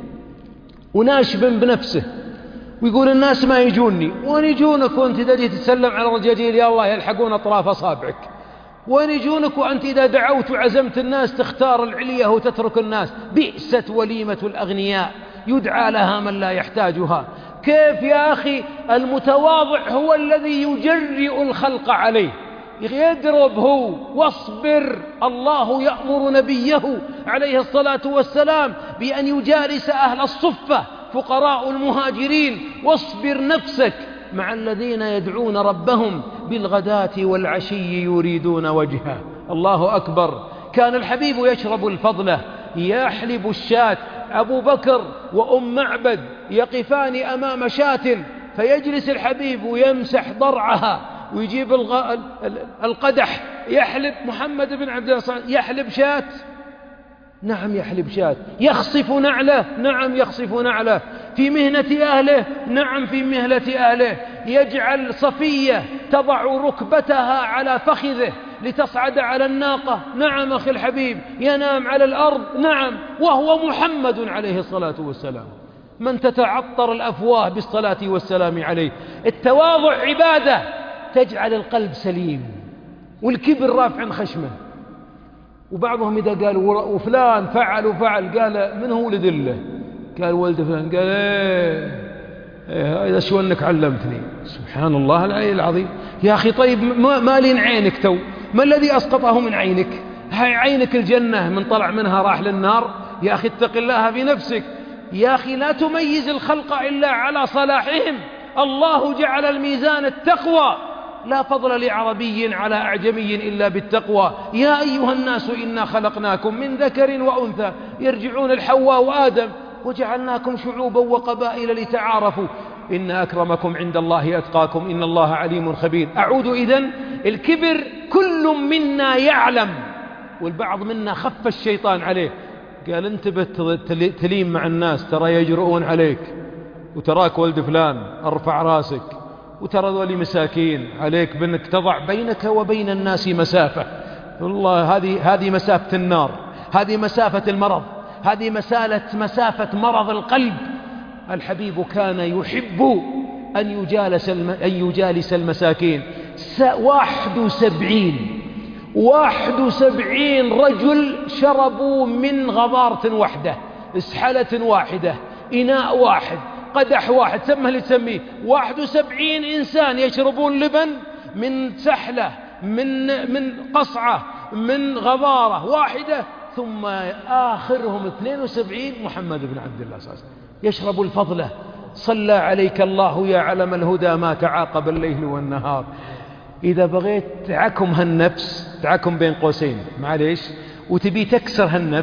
وناشب بنفسه ويقول الناس ما يجوني. وين يجونك وانت إذا جيت تسلم على الرجاجيل يا الله يلحقون أطراف أصابعك؟ وين يجونك وأنت إذا دعوت وعزمت الناس تختار العلية وتترك الناس؟ بئست وليمة الأغنياء يدعى لها من لا يحتاجها. كيف يا أخي؟ المتواضع هو الذي يجرئ الخلق عليه. يضرب هو واصبر. الله يأمر نبيه عليه الصلاة والسلام بأن يجالس أهل الصفة فقراء المهاجرين، واصبر نفسك مع الذين يدعون ربهم بالغداة والعشي يريدون وجهه. الله أكبر. كان الحبيب يشرب الفضلة، يحلب الشاة. أبو بكر وأم معبد يقفان أمام شاة، فيجلس الحبيب ويمسح ضرعها ويجيب الغ... القدح يحلب. محمد بن عبد الله يحلب شاة، نعم يحلب شاة. يخصف نعله، نعم يخصف نعله. في مهنة أهله، نعم في مهنة أهله. يجعل صفية تضع ركبتها على فخذه لتصعد على الناقة، نعم أخي الحبيب. ينام على الأرض، نعم، وهو محمد عليه الصلاة والسلام من تتعطر الأفواه بالصلاة والسلام عليه. التواضع عبادة تجعل القلب سليم، والكبر رافع خشمه. وبعضهم إذا قالوا وفلان فعل وفعل، قال من هو ولد له؟ قال ولد فلان. قال ايه ايه إذا شو أنك علمتني. سبحان الله العلي العظيم. يا أخي طيب ما لين عينك تو؟ ما الذي أسقطه من عينك؟ هاي عينك الجنة، من طلع منها راح للنار. يا أخي اتق الله في نفسك. يا أخي لا تميز الخلق إلا على صلاحهم. الله جعل الميزان التقوى، لا فضل لعربي على أعجمي إلا بالتقوى. يا أيها الناس إنا خلقناكم من ذكر وأنثى، يرجعون الحواء وآدم، وجعلناكم شعوبا وقبائل لتعارفوا إن أكرمكم عند الله أتقاكم إن الله عليم خبير. أعود إذن. الكبر كل منا يعلم، والبعض منا خف الشيطان عليه. قال انتبه تليم مع الناس، ترى يجرؤون عليك، وتراك ولد فلان ارفع راسك، وترى ذولي مساكين، عليك بأنك تضع بينك وبين الناس مسافة. والله هذه هذه مسافة النار، هذه مسافة المرض، هذه مسالة مسافة مرض القلب. الحبيب كان يحب أن يجالس الم... أن يجالس المساكين. س... واحد وسبعين واحد وسبعين رجل شربوا من غبارة واحدة، اسحلة واحدة، إناء واحد، قدح واحد، سمه اللي تسميه. واحد وسبعين إنسان يشربون لبن من سحلة، من من قصعة، من غبارة واحدة. ثم آخرهم اثنين وسبعين محمد بن عبد الله صلى الله عليه وسلم يشرب الفضلة. صلى عليك الله يا علم الهدى ما تعاقب الليل والنهار. إذا بغيت تعكم هالنفس، تعكم بين قوسين معليش، وتبي تكسر هالنفس،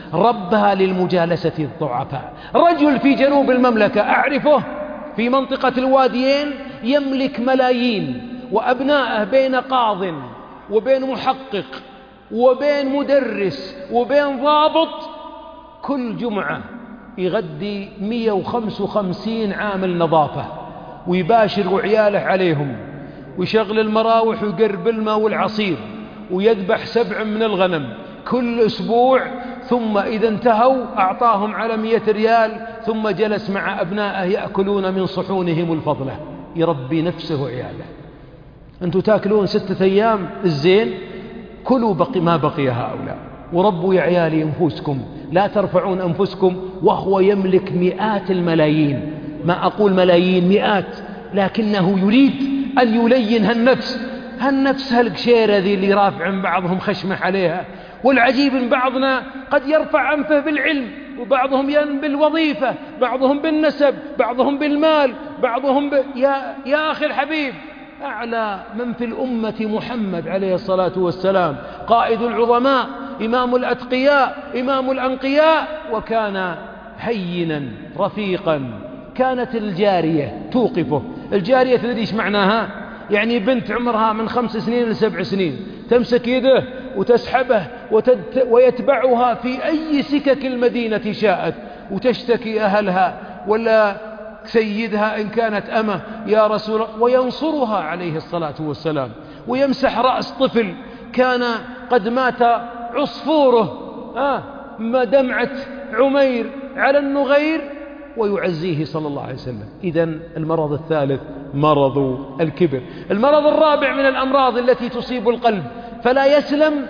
ربها للمجالسة الضعفاء. رجل في جنوب المملكة أعرفه في منطقة الواديين يملك ملايين، وأبناءه بين قاض وبين محقق وبين مدرس وبين ضابط كل جمعة يغدي مئة وخمسة وخمسين عامل نظافة ويباشر عياله عليهم ويشغل المراوح ويقرب الماء والعصير ويذبح سبع من الغنم كل أسبوع، ثم إذا انتهوا أعطاهم على مئة ريال، ثم جلس مع أبنائه يأكلون من صحونهم الفضلة، يربي نفسه وعياله. أنتم تأكلون ستة أيام الزين، كلوا بقي ما بقي هؤلاء، وربوا يا عيالي أنفسكم، لا ترفعون أنفسكم. وهو يملك مئات الملايين، ما أقول ملايين، مئات، لكنه يريد أن يلين هالنفس هالنفس هالقشيرة ذي اللي رافع بعضهم خشمه عليها. والعجيب ان بعضنا قد يرفع أنفه بالعلم، وبعضهم بالوظيفة، بعضهم بالنسب، بعضهم بالمال، بعضهم ب... يا... يا أخي الحبيب، أعلى من في الأمة محمد عليه الصلاة والسلام، قائد العظماء، إمام الأتقياء، إمام الأنقياء، وكان هينا رفيقا. كانت الجارية توقفه. الجارية تدري ايش معناها؟ يعني بنت عمرها من خمس سنين لسبع سنين، تمسك يده وتسحبه وتد... ويتبعها في أي سكك المدينة شاءت، وتشتكي أهلها ولا سيدها إن كانت أمه يا رسول الله، وينصرها عليه الصلاة والسلام، ويمسح رأس طفل كان قد مات عصفوره آه ما دمعة عمير على النغير، ويعزيه صلى الله عليه وسلم. إذن المرض الثالث مرض الكبر. المرض الرابع من الأمراض التي تصيب القلب فلا يسلم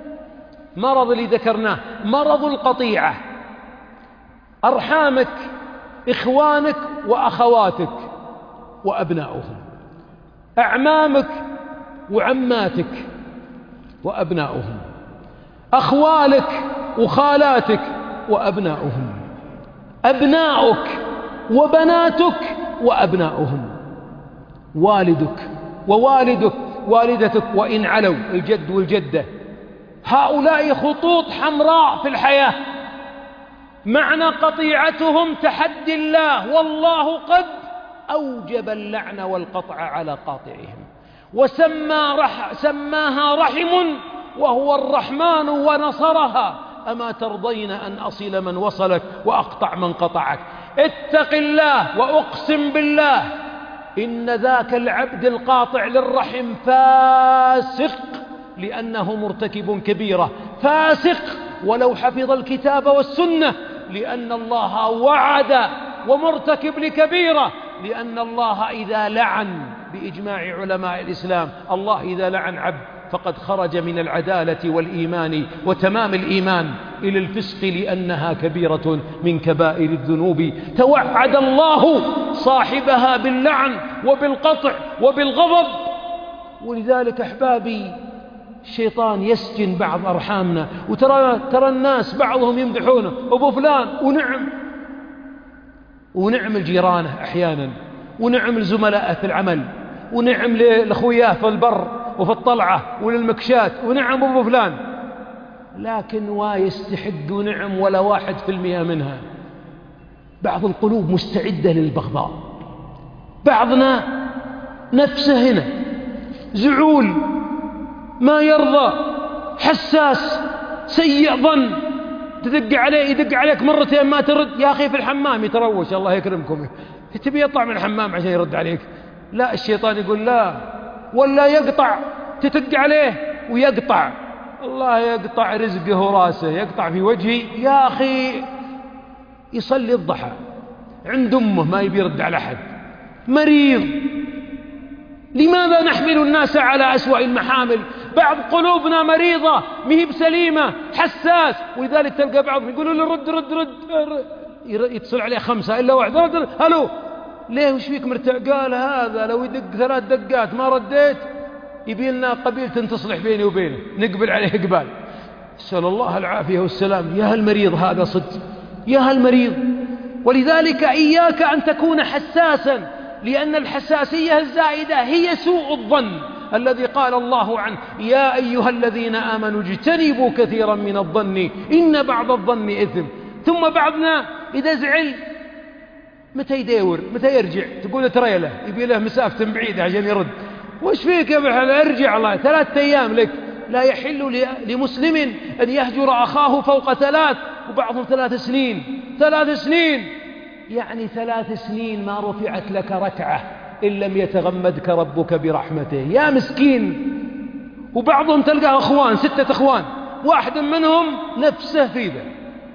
مرض اللي ذكرناه، مرض القطيعة. أرحامك، إخوانك وأخواتك وأبناؤهم، أعمامك وعماتك وأبناؤهم، أخوالك وخالاتك وأبناؤهم، أبناؤك وبناتك وأبناؤهم، والدك ووالدك والدتك وإن علوا، الجد والجدة. هؤلاء خطوط حمراء في الحياة، معنى قطيعتهم تحدي الله، والله قد أوجب اللعن والقطع على قاطعهم، وسمى رح سماها رحم وهو الرحمن ونصرها. أما ترضين أن أصل من وصلك وأقطع من قطعك؟ اتق الله، وأقسم بالله إن ذاك العبد القاطع للرحم فاسق، لأنه مرتكب كبيرة، فاسق ولو حفظ الكتاب والسنة، لأن الله وعد، ومرتكب لكبيرة، لأن الله إذا لعن بإجماع علماء الإسلام، الله إذا لعن عبد فقد خرج من العدالة والإيمان وتمام الإيمان إلى الفسق، لأنها كبيرة من كبائر الذنوب. توعد الله صاحبها باللعن وبالقطع وبالغضب. ولذلك أحبابي الشيطان يسجن بعض أرحامنا، وترى ترى الناس بعضهم يمدحونه أبو فلان، ونعم ونعم الجيرانه أحيانا، ونعم الزملاء في العمل، ونعم لأخوياه في البر وفي الطلعة وللمكشات، ونعم أبو فلان، لكن ويستحد نعم ولا واحد في المئة منها. بعض القلوب مستعدة للبغضاء، بعضنا نفسه هنا زعول، ما يرضى، حساس، سيء ظن، تدق عليه يدق عليك مرتين ما ترد، يا أخي في الحمام يتروش الله يكرمكم، تبي يطلع من الحمام عشان يرد عليك. لا، الشيطان يقول لا، ولا يقطع، تتق عليه ويقطع، الله يقطع رزقه وراسه، يقطع في وجهي. يا أخي يصلي الضحى عند أمه ما يبي يرد على أحد، مريض. لماذا نحمل الناس على أسوأ المحامل؟ بعض قلوبنا مريضة، مهي بسليمة، حساس، ولذلك تلقى بعضهم يقولوا له رد رد رد, رد. يتصل عليه خمسة إلا واحد، رد رد. هلو، ليه وش فيك مرتاح؟ قال هذا لو يدق ثلاث دقات ما رديت يبي لنا قبيلة تصلح بيني وبينه، نقبل عليه إقبال. أسأل الله العافية والسلام. يا هالمريض هذا صدق، يا هالمريض. ولذلك إياك أن تكون حساسا، لأن الحساسية الزائدة هي سوء الظن. الذي قال الله عنه يا أيها الذين آمنوا اجتنبوا كثيرا من الظن إن بعض الظن إثم. ثم بعضنا إذا زعل متى يدور متى يرجع، تقول ترى له يبي له مسافة بعيدة عشان يرد، وش فيك يا بحال ارجع الله ثلاثة أيام لك. لا يحل لمسلم أن يهجر أخاه فوق ثلاث، وبعضهم ثلاث سنين ثلاث سنين يعني ثلاث سنين ما رفعت لك ركعة إن لم يتغمدك ربك برحمته يا مسكين. وبعضهم تلقاه أخوان ستة أخوان واحد منهم نفسه في ذا.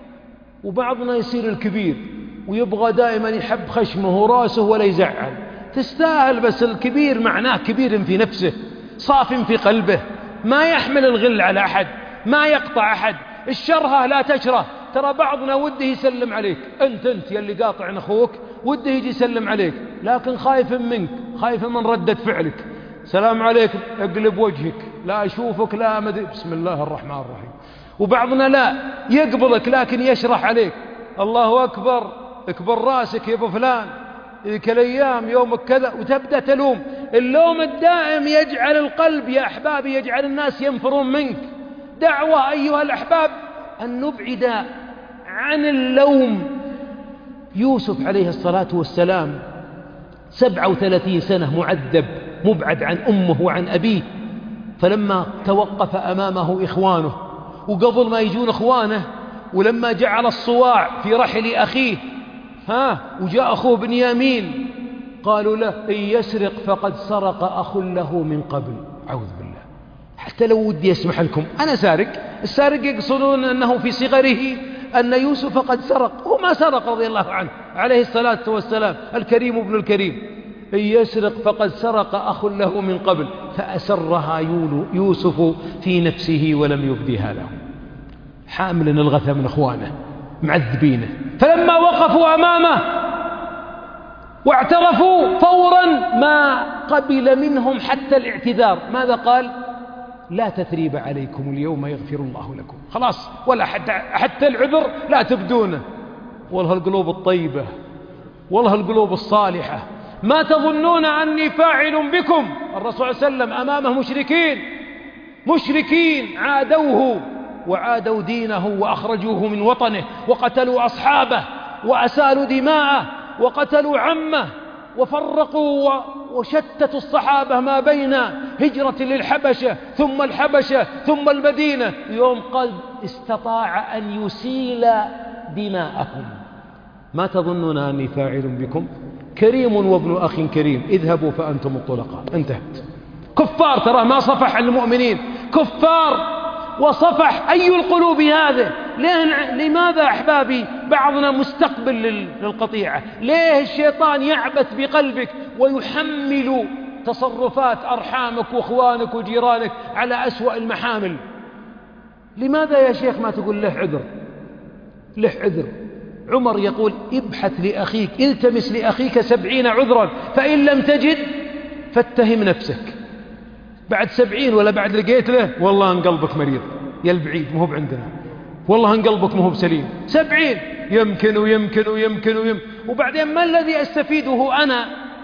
وبعضنا يصير الكبير ويبغى دائما يحب خشمه وراسه ولا يزعل، تستاهل، بس الكبير معناه كبير في نفسه صاف في قلبه، ما يحمل الغل على أحد، ما يقطع أحد، الشرهة لا تشره. ترى بعضنا وده يسلم عليك، أنت أنت يلي قاطع أخوك وده يجي يسلم عليك، لكن خايف منك، خايف من ردة فعلك. سلام عليكم، اقلب وجهك، لا أشوفك، لا مدري، بسم الله الرحمن الرحيم. وبعضنا لا يقبلك لكن يشرح عليك، الله أكبر، اكبر راسك يا ابو فلان، ذيك الأيام يومك كذا، وتبدأ تلوم. اللوم الدائم يجعل القلب يا أحبابي، يجعل الناس ينفرون منك. دعوة أيها الأحباب أن نبعد عن اللوم. يوسف عليه الصلاة والسلام سبعة وثلاثين سنة معذب مبعد عن أمه وعن أبيه، فلما توقف أمامه إخوانه، وقبل ما يجون إخوانه، ولما جعل الصواع في رحل أخيه ها وجاء أخوه بنيامين، قالوا له إن يسرق فقد سرق أخ له من قبل. أعوذ بالله، حتى لو ودي يسمح لكم أنا سارق، السارق يقصدون أنه في صغره أن يوسف قد سرق، هو ما سرق رضي الله عنه عليه الصلاة والسلام، الكريم ابن الكريم. إن يسرق فقد سرق أخ له من قبل فأسرها يوسف في نفسه ولم يبدها له، حامل الغثى من أخوانه معذبينه. فلما وقفوا أمامه واعترفوا فورا ما قبل منهم حتى الاعتذار. ماذا قال؟ لا تثريب عليكم اليوم يغفر الله لكم. خلاص، ولا حتى, حتى العذر لا تبدونه. والله القلوب الطيبة، والله القلوب الصالحة. ما تظنون أني فاعل بكم؟ الرسول صلى الله عليه وسلم أمامه مشركين، مشركين عادوه وعادوا دينه وأخرجوه من وطنه، وقتلوا أصحابه وأسالوا دماءه وقتلوا عمه وفرقوا وشتتوا الصحابة ما بين هجرة للحبشة ثم الحبشة ثم المدينة، يوم قد استطاع أن يسيل دماءهم. ما تظنون أني فاعل بكم؟ كريم وابن أخ كريم، اذهبوا فأنتم الطلقاء. انتهت. كفار، ترى ما صفح المؤمنين، كفار وصفح. أي القلوب هذه؟ لماذا أحبابي بعضنا مستقبل للقطيعة؟ ليه الشيطان يعبث بقلبك ويحمل تصرفات أرحامك وأخوانك وجيرانك على أسوأ المحامل؟ لماذا يا شيخ ما تقول له عذر؟ له عذر. عمر يقول ابحث لأخيك، التمس لأخيك سبعين عذرا، فإن لم تجد فاتهم نفسك. بعد سبعين ولا بعد لقيت له والله ان قلبك مريض يا البعيد، مو بعندنا، والله ان قلبك مو بسليم. سبعين يمكن ويمكن ويمكن ويمكن. وبعدين ما الذي أستفيده أنا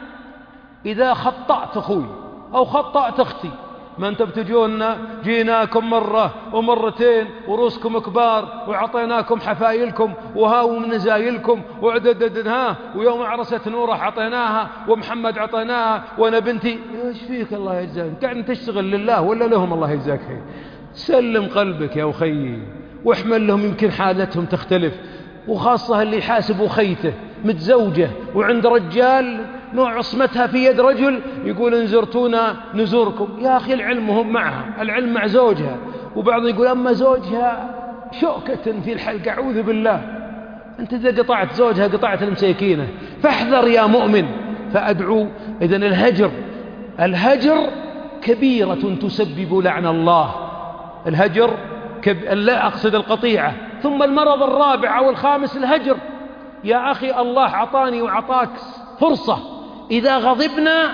إذا خطأت أخوي أو خطأت أختي؟ ما أنت بتجونا جيناكم مرة ومرتين ورؤوسكم كبار وعطيناكم حفايلكم وها من نزايلكم وعددد ها، ويوم عرسة نورة عطيناها ومحمد عطيناها وأنا بنتي. ايش فيك الله يجزاك؟ قاعد تشتغل لله ولا لهم الله يجزاك خير؟ سلم قلبك يا أخي واحمل لهم، يمكن حالتهم تختلف، وخاصة اللي يحاسب خيته متزوجة وعند رجال نوع عصمتها في يد رجل يقول إن زرتونا نزوركم. يا أخي العلم هم معها، العلم مع زوجها. وبعضهم يقول أما زوجها شوكة في الحلق. أعوذ بالله، أنت إذا قطعت زوجها قطعت المساكينة. فاحذر يا مؤمن. فأدعو إذن الهجر، الهجر كبيرة تسبب لعن الله. الهجر كب... لا أقصد القطيعة. ثم المرض الرابع أو الخامس الهجر. يا أخي الله عطاني وعطاك فرصة، إذا غضبنا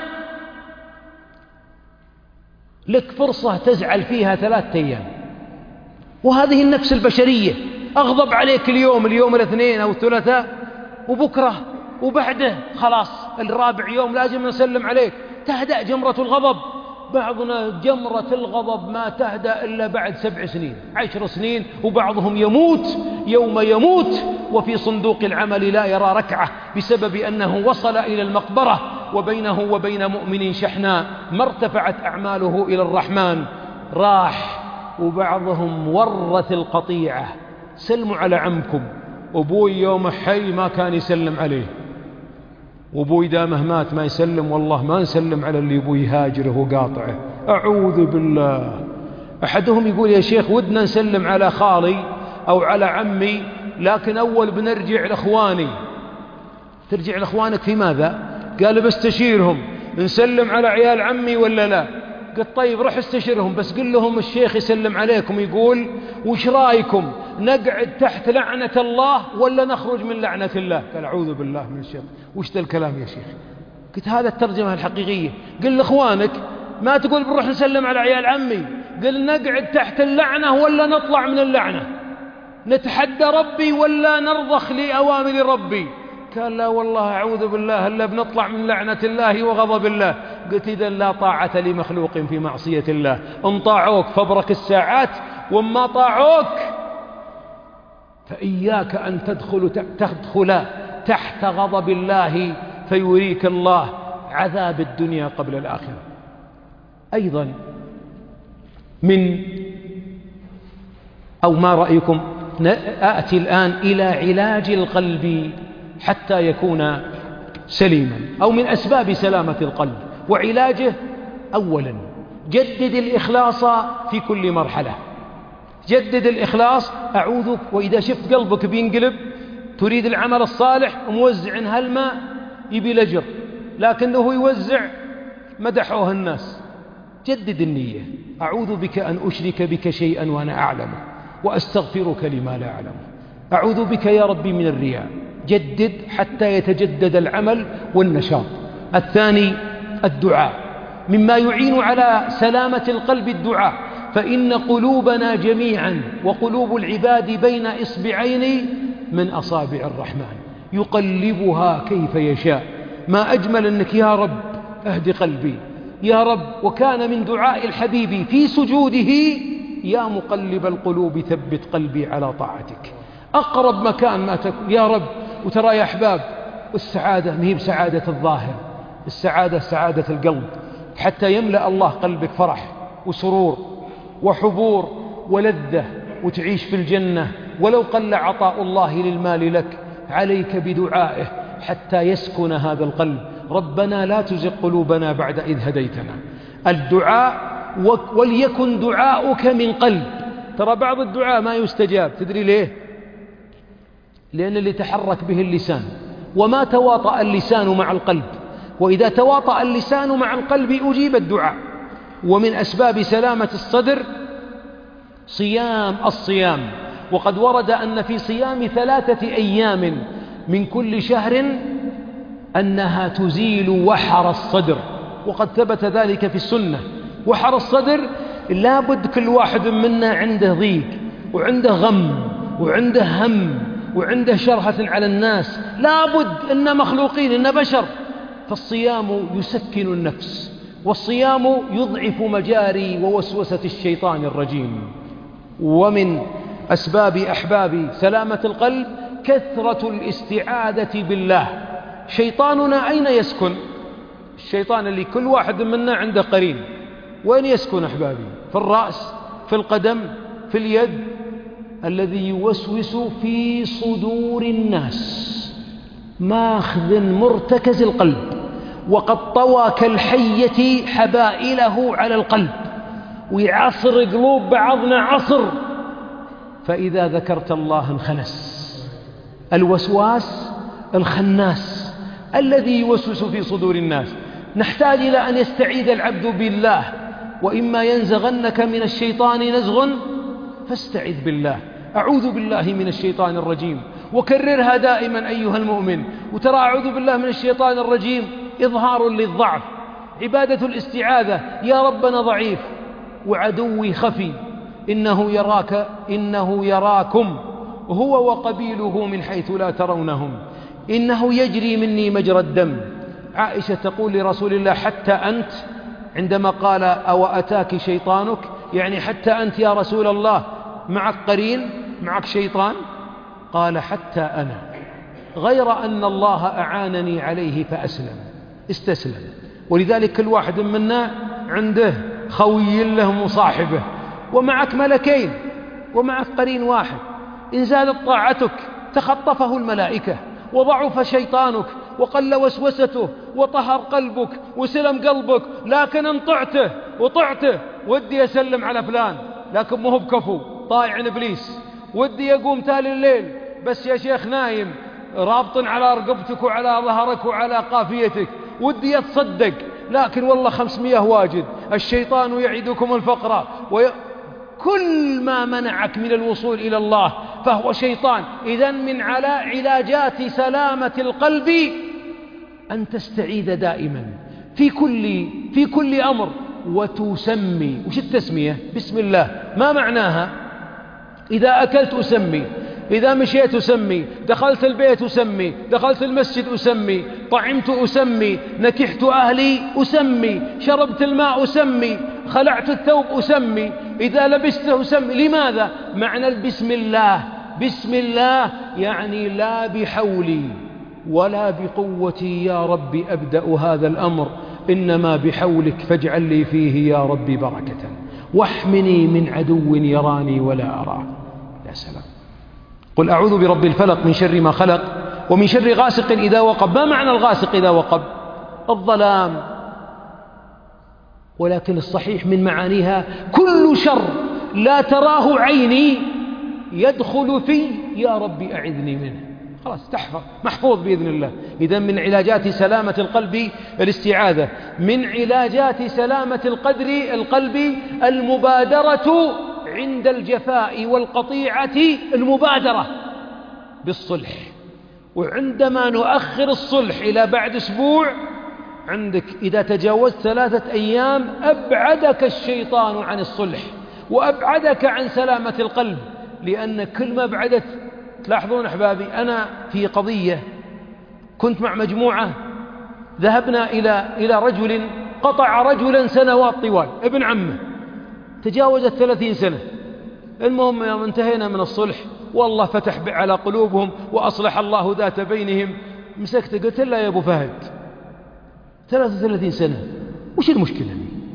لك فرصة تزعل فيها ثلاثة أيام، وهذه النفس البشرية. أغضب عليك اليوم، اليوم الاثنين أو الثلاثاء، وبكرة وبعده خلاص الرابع يوم لازم نسلم عليك. تهدأ جمرة الغضب بعضنا جمرة الغضب ما تهدأ إلا بعد سبع سنين عشر سنين، وبعضهم يموت يوم يموت وفي صندوق العمل لا يرى ركعة بسبب أنه وصل إلى المقبرة وبينه وبين مؤمن شحناء ما ارتفعت أعماله إلى الرحمن، راح. وبعضهم ورث القطيعة. سلموا على عمكم. أبوي يوم حي ما كان يسلم عليه، وأبوي دامه مات ما يسلم، والله ما نسلم على اللي أبوي هاجره وقاطعه. أعوذ بالله. أحدهم يقول يا شيخ ودنا نسلم على خالي أو على عمي، لكن أول بنرجع لإخواني. ترجع لإخوانك في ماذا؟ قال بستشيرهم، نسلم على عيال عمي ولا لا؟ قلت طيب روح استشيرهم، بس قل لهم الشيخ يسلم عليكم يقول وش رايكم نقعد تحت لعنة الله ولا نخرج من لعنة الله؟ قال أعوذ بالله من الشيخ. وش ذا الكلام يا شيخ؟ قلت هذا الترجمة الحقيقية. قل لإخوانك ما تقول بنروح نسلم على عيال عمي، قل نقعد تحت اللعنة ولا نطلع من اللعنة، نتحدى ربي ولا نرضخ لأوامر ربي. قال لا والله أعوذ بالله إلا بنطلع من لعنة الله وغضب الله. قلت إذا لا طاعة لمخلوق في معصية الله، إن طاعوك فبرك الساعات، وما طاعوك فإياك أن تدخل تدخل تحت غضب الله فيريك الله عذاب الدنيا قبل الآخرة. أيضا من أو ما رأيكم آتي الآن إلى علاج القلب حتى يكون سليما، أو من أسباب سلامة القلب وعلاجه. أولا جدد الإخلاص في كل مرحلة. جدد الإخلاص. أعوذ. وإذا شفت قلبك بينقلب تريد العمل الصالح وموزع هالماء يبي لجر لكنه يوزع مدحوه الناس، جدد النية. أعوذ بك أن أشرك بك شيئا وأنا أعلمه وأستغفرك لما لا أعلمه. أعوذ بك يا ربي من الرياء. جدد حتى يتجدد العمل والنشاط. الثاني الدعاء. مما يعين على سلامة القلب الدعاء، فإن قلوبنا جميعا وقلوب العباد بين إصبعين من أصابع الرحمن يقلبها كيف يشاء. ما أجمل أنك يا رب أهد قلبي يا رب. وكان من دعاء الحبيب في سجوده يا مقلب القلوب ثبت قلبي على طاعتك. أقرب مكان ما تكون يا رب. وترى يا أحباب السعادة مهي بسعادة الظاهر، السعادة سعادة القلب، حتى يملأ الله قلبك فرح وسرور وحبور ولذة وتعيش في الجنة. ولو قل عطاء الله للمال لك عليك بدعائه حتى يسكن هذا القلب. ربنا لا تزغ قلوبنا بعد إذ هديتنا. الدعاء وليكن دعاؤك من قلب. ترى بعض الدعاء ما يستجاب، تدري ليه؟ لأن اللي تحرك به اللسان، وما تواطأ اللسان مع القلب، وإذا تواطأ اللسان مع القلب أجيب الدعاء. ومن أسباب سلامة الصدر صيام الصيام. وقد ورد أن في صيام ثلاثة أيام من كل شهر أنها تزيل وحر الصدر، وقد ثبت ذلك في السنة. وحر الصدر لابد كل واحد منا عنده ضيق وعنده غم وعنده هم وعنده شرهة على الناس، لابد إن مخلوقين إن بشر. فالصيام يسكن النفس، والصيام يضعف مجاري ووسوسة الشيطان الرجيم. ومن أسباب أحبابي سلامة القلب كثرة الاستعاذة بالله. شيطاننا أين يسكن؟ الشيطان اللي كل واحد منا عنده قرين، وين يسكن أحبابي؟ في الرأس، في القدم، في اليد. الذي يوسوس في صدور الناس ماخذ مرتكز القلب، وقد طوى كالحية حبائله على القلب، ويعصر قلوب بعضنا عصر. فإذا ذكرت الله انخنس. الوسواس الخناس الذي يوسوس في صدور الناس. نحتاج إلى أن يستعيذ العبد بالله. وإما ينزغنك من الشيطان نزغ فاستعذ بالله. أعوذ بالله من الشيطان الرجيم، وكررها دائما أيها المؤمن. وترى أعوذ بالله من الشيطان الرجيم إظهار للضعف. عبادة الاستعاذة يا ربنا ضعيف وعدوي خفي إنه يراك إنه يراكم هو وقبيله من حيث لا ترونهم إنه يجري مني مجرى الدم. عائشة تقول لرسول الله حتى أنت عندما قال أو أتاك شيطانك، يعني حتى أنت يا رسول الله معك قرين، معك شيطان؟ قال حتى أنا، غير أن الله أعانني عليه فأسلم، استسلم. ولذلك كل واحد منا عنده خوي له مصاحبه، ومعك ملكين ومعك قرين واحد. إن زادت طاعتك تخطفه الملائكة، وضعف شيطانك وقل وسوسته وطهر قلبك وسلم قلبك. لكن ان طعته وطعته، ودي أسلم على فلان لكن مو بكفو، طائع إبليس، ودي يقوم تالي الليل بس يا شيخ نايم رابط على رقبتك وعلى ظهرك وعلى قافيتك، ودي يتصدق لكن والله خمسمائة واجد. الشيطان يعدكم الفقر وي... كل ما منعك من الوصول إلى الله فهو شيطان. إذن من على علاجات سلامة القلب أن تستعيذ دائما في كل في كل أمر، وتسمي. وش التسمية؟ بسم الله. ما معناها؟ إذا أكلت أسمي، إذا مشيت أسمي، دخلت البيت أسمي، دخلت المسجد أسمي، طعمت أسمي، نكحت أهلي أسمي، شربت الماء أسمي، خلعت الثوب أسمي، إذا لبسته أسمي. لماذا؟ معنى البسم الله، بسم الله يعني لا بحولي ولا بقوتي يا رب أبدأ هذا الأمر، إنما بحولك فاجعل لي فيه يا رب بركة، واحمني من عدو يراني ولا أراه. يا سلام. قل أعوذ برب الفلق من شر ما خلق ومن شر غاسق إذا وقب. ما معنى الغاسق إذا وقب؟ الظلام. ولكن الصحيح من معانيها كل شر لا تراه عيني يدخل في يا رب أعذني منه. خلاص تحفظ، محفوظ بإذن الله. إذن من علاجات سلامة القلب الاستعاذة. من علاجات سلامة القدر القلب المبادرة عند الجفاء والقطيعة، المبادرة بالصلح. وعندما نؤخر الصلح إلى بعد أسبوع، عندك إذا تجاوزت ثلاثة أيام أبعدك الشيطان عن الصلح وأبعدك عن سلامة القلب. لأن كل ما بعدت، تلاحظون أحبابي، أنا في قضية كنت مع مجموعة، ذهبنا إلى إلى رجل قطع رجلا سنوات طوال، ابن عمه، تجاوزت ثلاثين سنة. المهم يوم انتهينا من الصلح والله فتح على قلوبهم وأصلح الله ذات بينهم، مسكت قلت له يا أبو فهد ثلاثة وثلاثين سنة وش المشكلة؟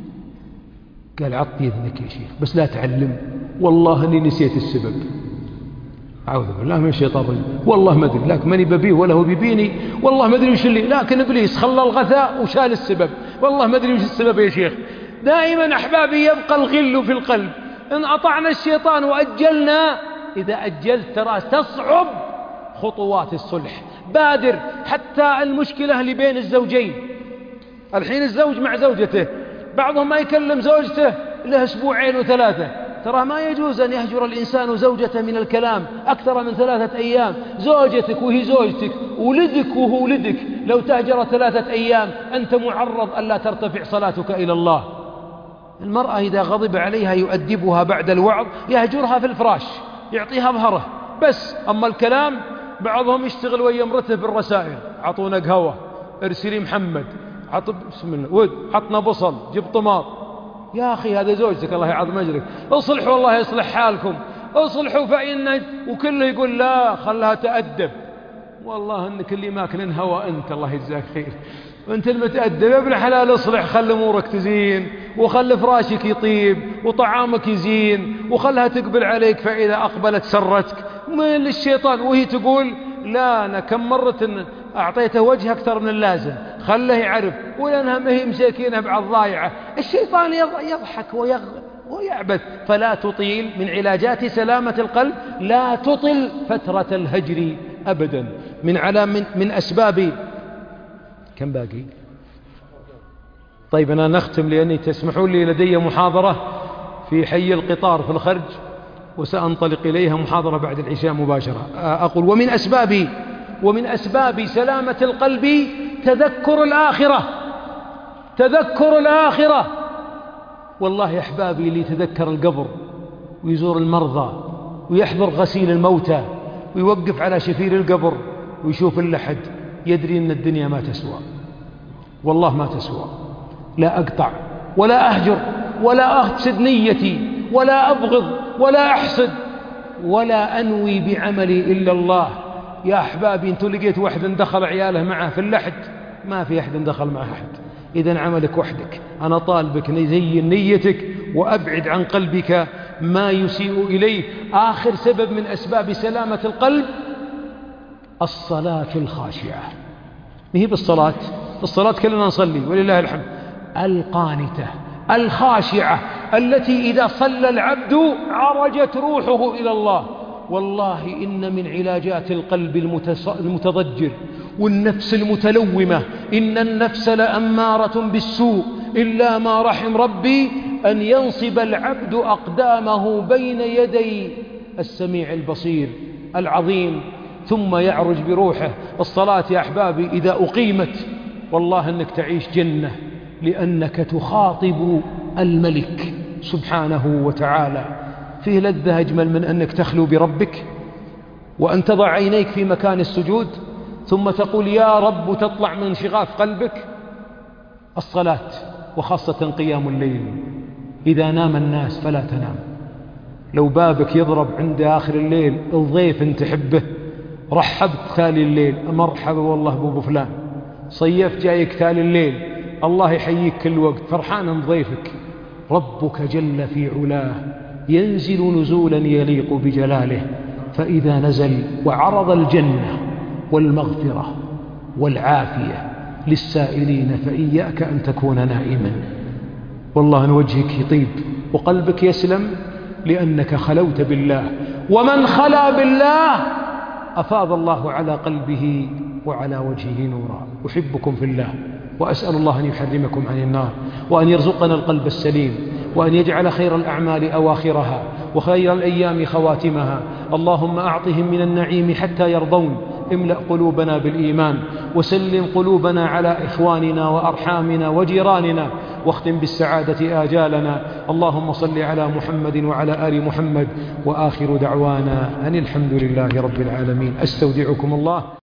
قال عطي إذنك يا شيخ بس لا تعلم، والله أني نسيت السبب. أعوذ بالله من الشيطان الرجيم. والله ما أدري، لكن ماني ببيه ولا هو ببيني، والله ما أدري وش اللي، لكن إبليس خلى الغثاء وشال السبب، والله ما أدري وش السبب يا شيخ. دائما أحبابي يبقى الغل في القلب. إن أطعنا الشيطان وأجلنا، إذا أجلت ترى تصعب خطوات الصلح. بادر. حتى المشكلة اللي بين الزوجين، الحين الزوج مع زوجته، بعضهم ما يكلم زوجته له أسبوعين وثلاثة، ترى ما يجوز أن يهجر الإنسان زوجته من الكلام أكثر من ثلاثة أيام. زوجتك وهي زوجتك، ولدك وهو ولدك، لو تهجر ثلاثة أيام أنت معرض ألا ترتفع صلاتك إلى الله. المرأة إذا غضب عليها يؤدبها بعد الوعظ، يهجرها في الفراش، يعطيها ظهره بس. أما الكلام، بعضهم يشتغل ويا امرته بالرسائل، عطونا قهوة، ارسلي محمد، عط بسم الله ود، عطنا بصل، جيب طماط. يا أخي هذا زوجتك الله يعظم أجرك، اصلحوا والله يصلح حالكم، اصلحوا. فإن وكله يقول لا خلها تأدب. والله انك اللي ماكل هوى انت، الله يجزاك خير، وانت المتأدب يا ابن حلال. اصلح، خلي امورك تزين، وخلي فراشك يطيب، وطعامك يزين، وخلها تقبل عليك. فإذا أقبلت سرتك من للشيطان، وهي تقول لا أنا كم مرة أعطيته وجه أكثر من اللازم، خله يعرف، ولأنها ما هي مساكينها بعد ضايعة. الشيطان يضحك ويعبث. فلا تطيل. من علاجات سلامة القلب لا تطل فترة الهجر أبدا. من على من, من أسباب. كم باقي؟ طيب أنا نختم، لأني تسمحون لي لدي محاضرة في حي القطار في الخرج، وسأنطلق إليها محاضرة بعد العشاء مباشرة. أقول ومن أسباب ومن أسباب سلامة القلب تذكر الآخرة. تذكر الآخرة. والله يا أحبابي اللي يتذكر القبر ويزور المرضى ويحضر غسيل الموتى ويوقف على شفير القبر ويشوف اللحد، يدري أن الدنيا ما تسوى، والله ما تسوى. لا أقطع ولا أهجر ولا أفسد نيتي ولا أبغض ولا أحسد ولا أنوي بعملي إلا الله. يا أحبابي، أنتوا لقيت واحد دخل عياله معه في اللحد؟ ما في أحد دخل معه أحد. إذن عملك وحدك. أنا طالبك نزين نيتك وأبعد عن قلبك ما يسيء إليه. آخر سبب من أسباب سلامة القلب الصلاة الخاشعة. هي بالصلاة الصلاة كلنا نصلي ولله الحمد. القانتة الخاشعة التي إذا صلى العبد عرجت روحه إلى الله. والله إن من علاجات القلب المتضجر والنفس المتلومة، إن النفس لأمارة بالسوء إلا ما رحم ربي، أن ينصب العبد أقدامه بين يدي السميع البصير العظيم ثم يعرج بروحه. الصلاة يا أحبابي إذا أقيمت والله أنك تعيش جنة، لأنك تخاطب الملك سبحانه وتعالى. فيه لذة أجمل من أنك تخلو بربك وأن تضع عينيك في مكان السجود ثم تقول يا رب، تطلع من شغاف قلبك الصلاة، وخاصة قيام الليل. إذا نام الناس فلا تنام. لو بابك يضرب عند آخر الليل الضيف انت تحبه، رحبت تالي الليل، مرحبا والله أبو فلان، صيفت جايك تالي الليل، الله يحييك كل وقت، فرحان ضيفك. ربك جل في علاه ينزل نزولا يليق بجلاله، فإذا نزل وعرض الجنة والمغفرة والعافية للسائلين فإياك أن تكون نائما. والله أن وجهك يطيب وقلبك يسلم لأنك خلوت بالله، ومن خلا بالله أفاض الله على قلبه وعلى وجهه نورا. أحبكم في الله وأسأل الله أن يحرمكم عن النار، وأن يرزقنا القلب السليم، وأن يجعل خير الأعمال أواخرها وخير الأيام خواتمها. اللهم أعطهم من النعيم حتى يرضون. املأ قلوبنا بالإيمان، وسلم قلوبنا على إخواننا وأرحامنا وجيراننا، واختم بالسعادة آجالنا. اللهم صل على محمد وعلى آل محمد، وآخر دعوانا أن الحمد لله رب العالمين. أستودعكم الله.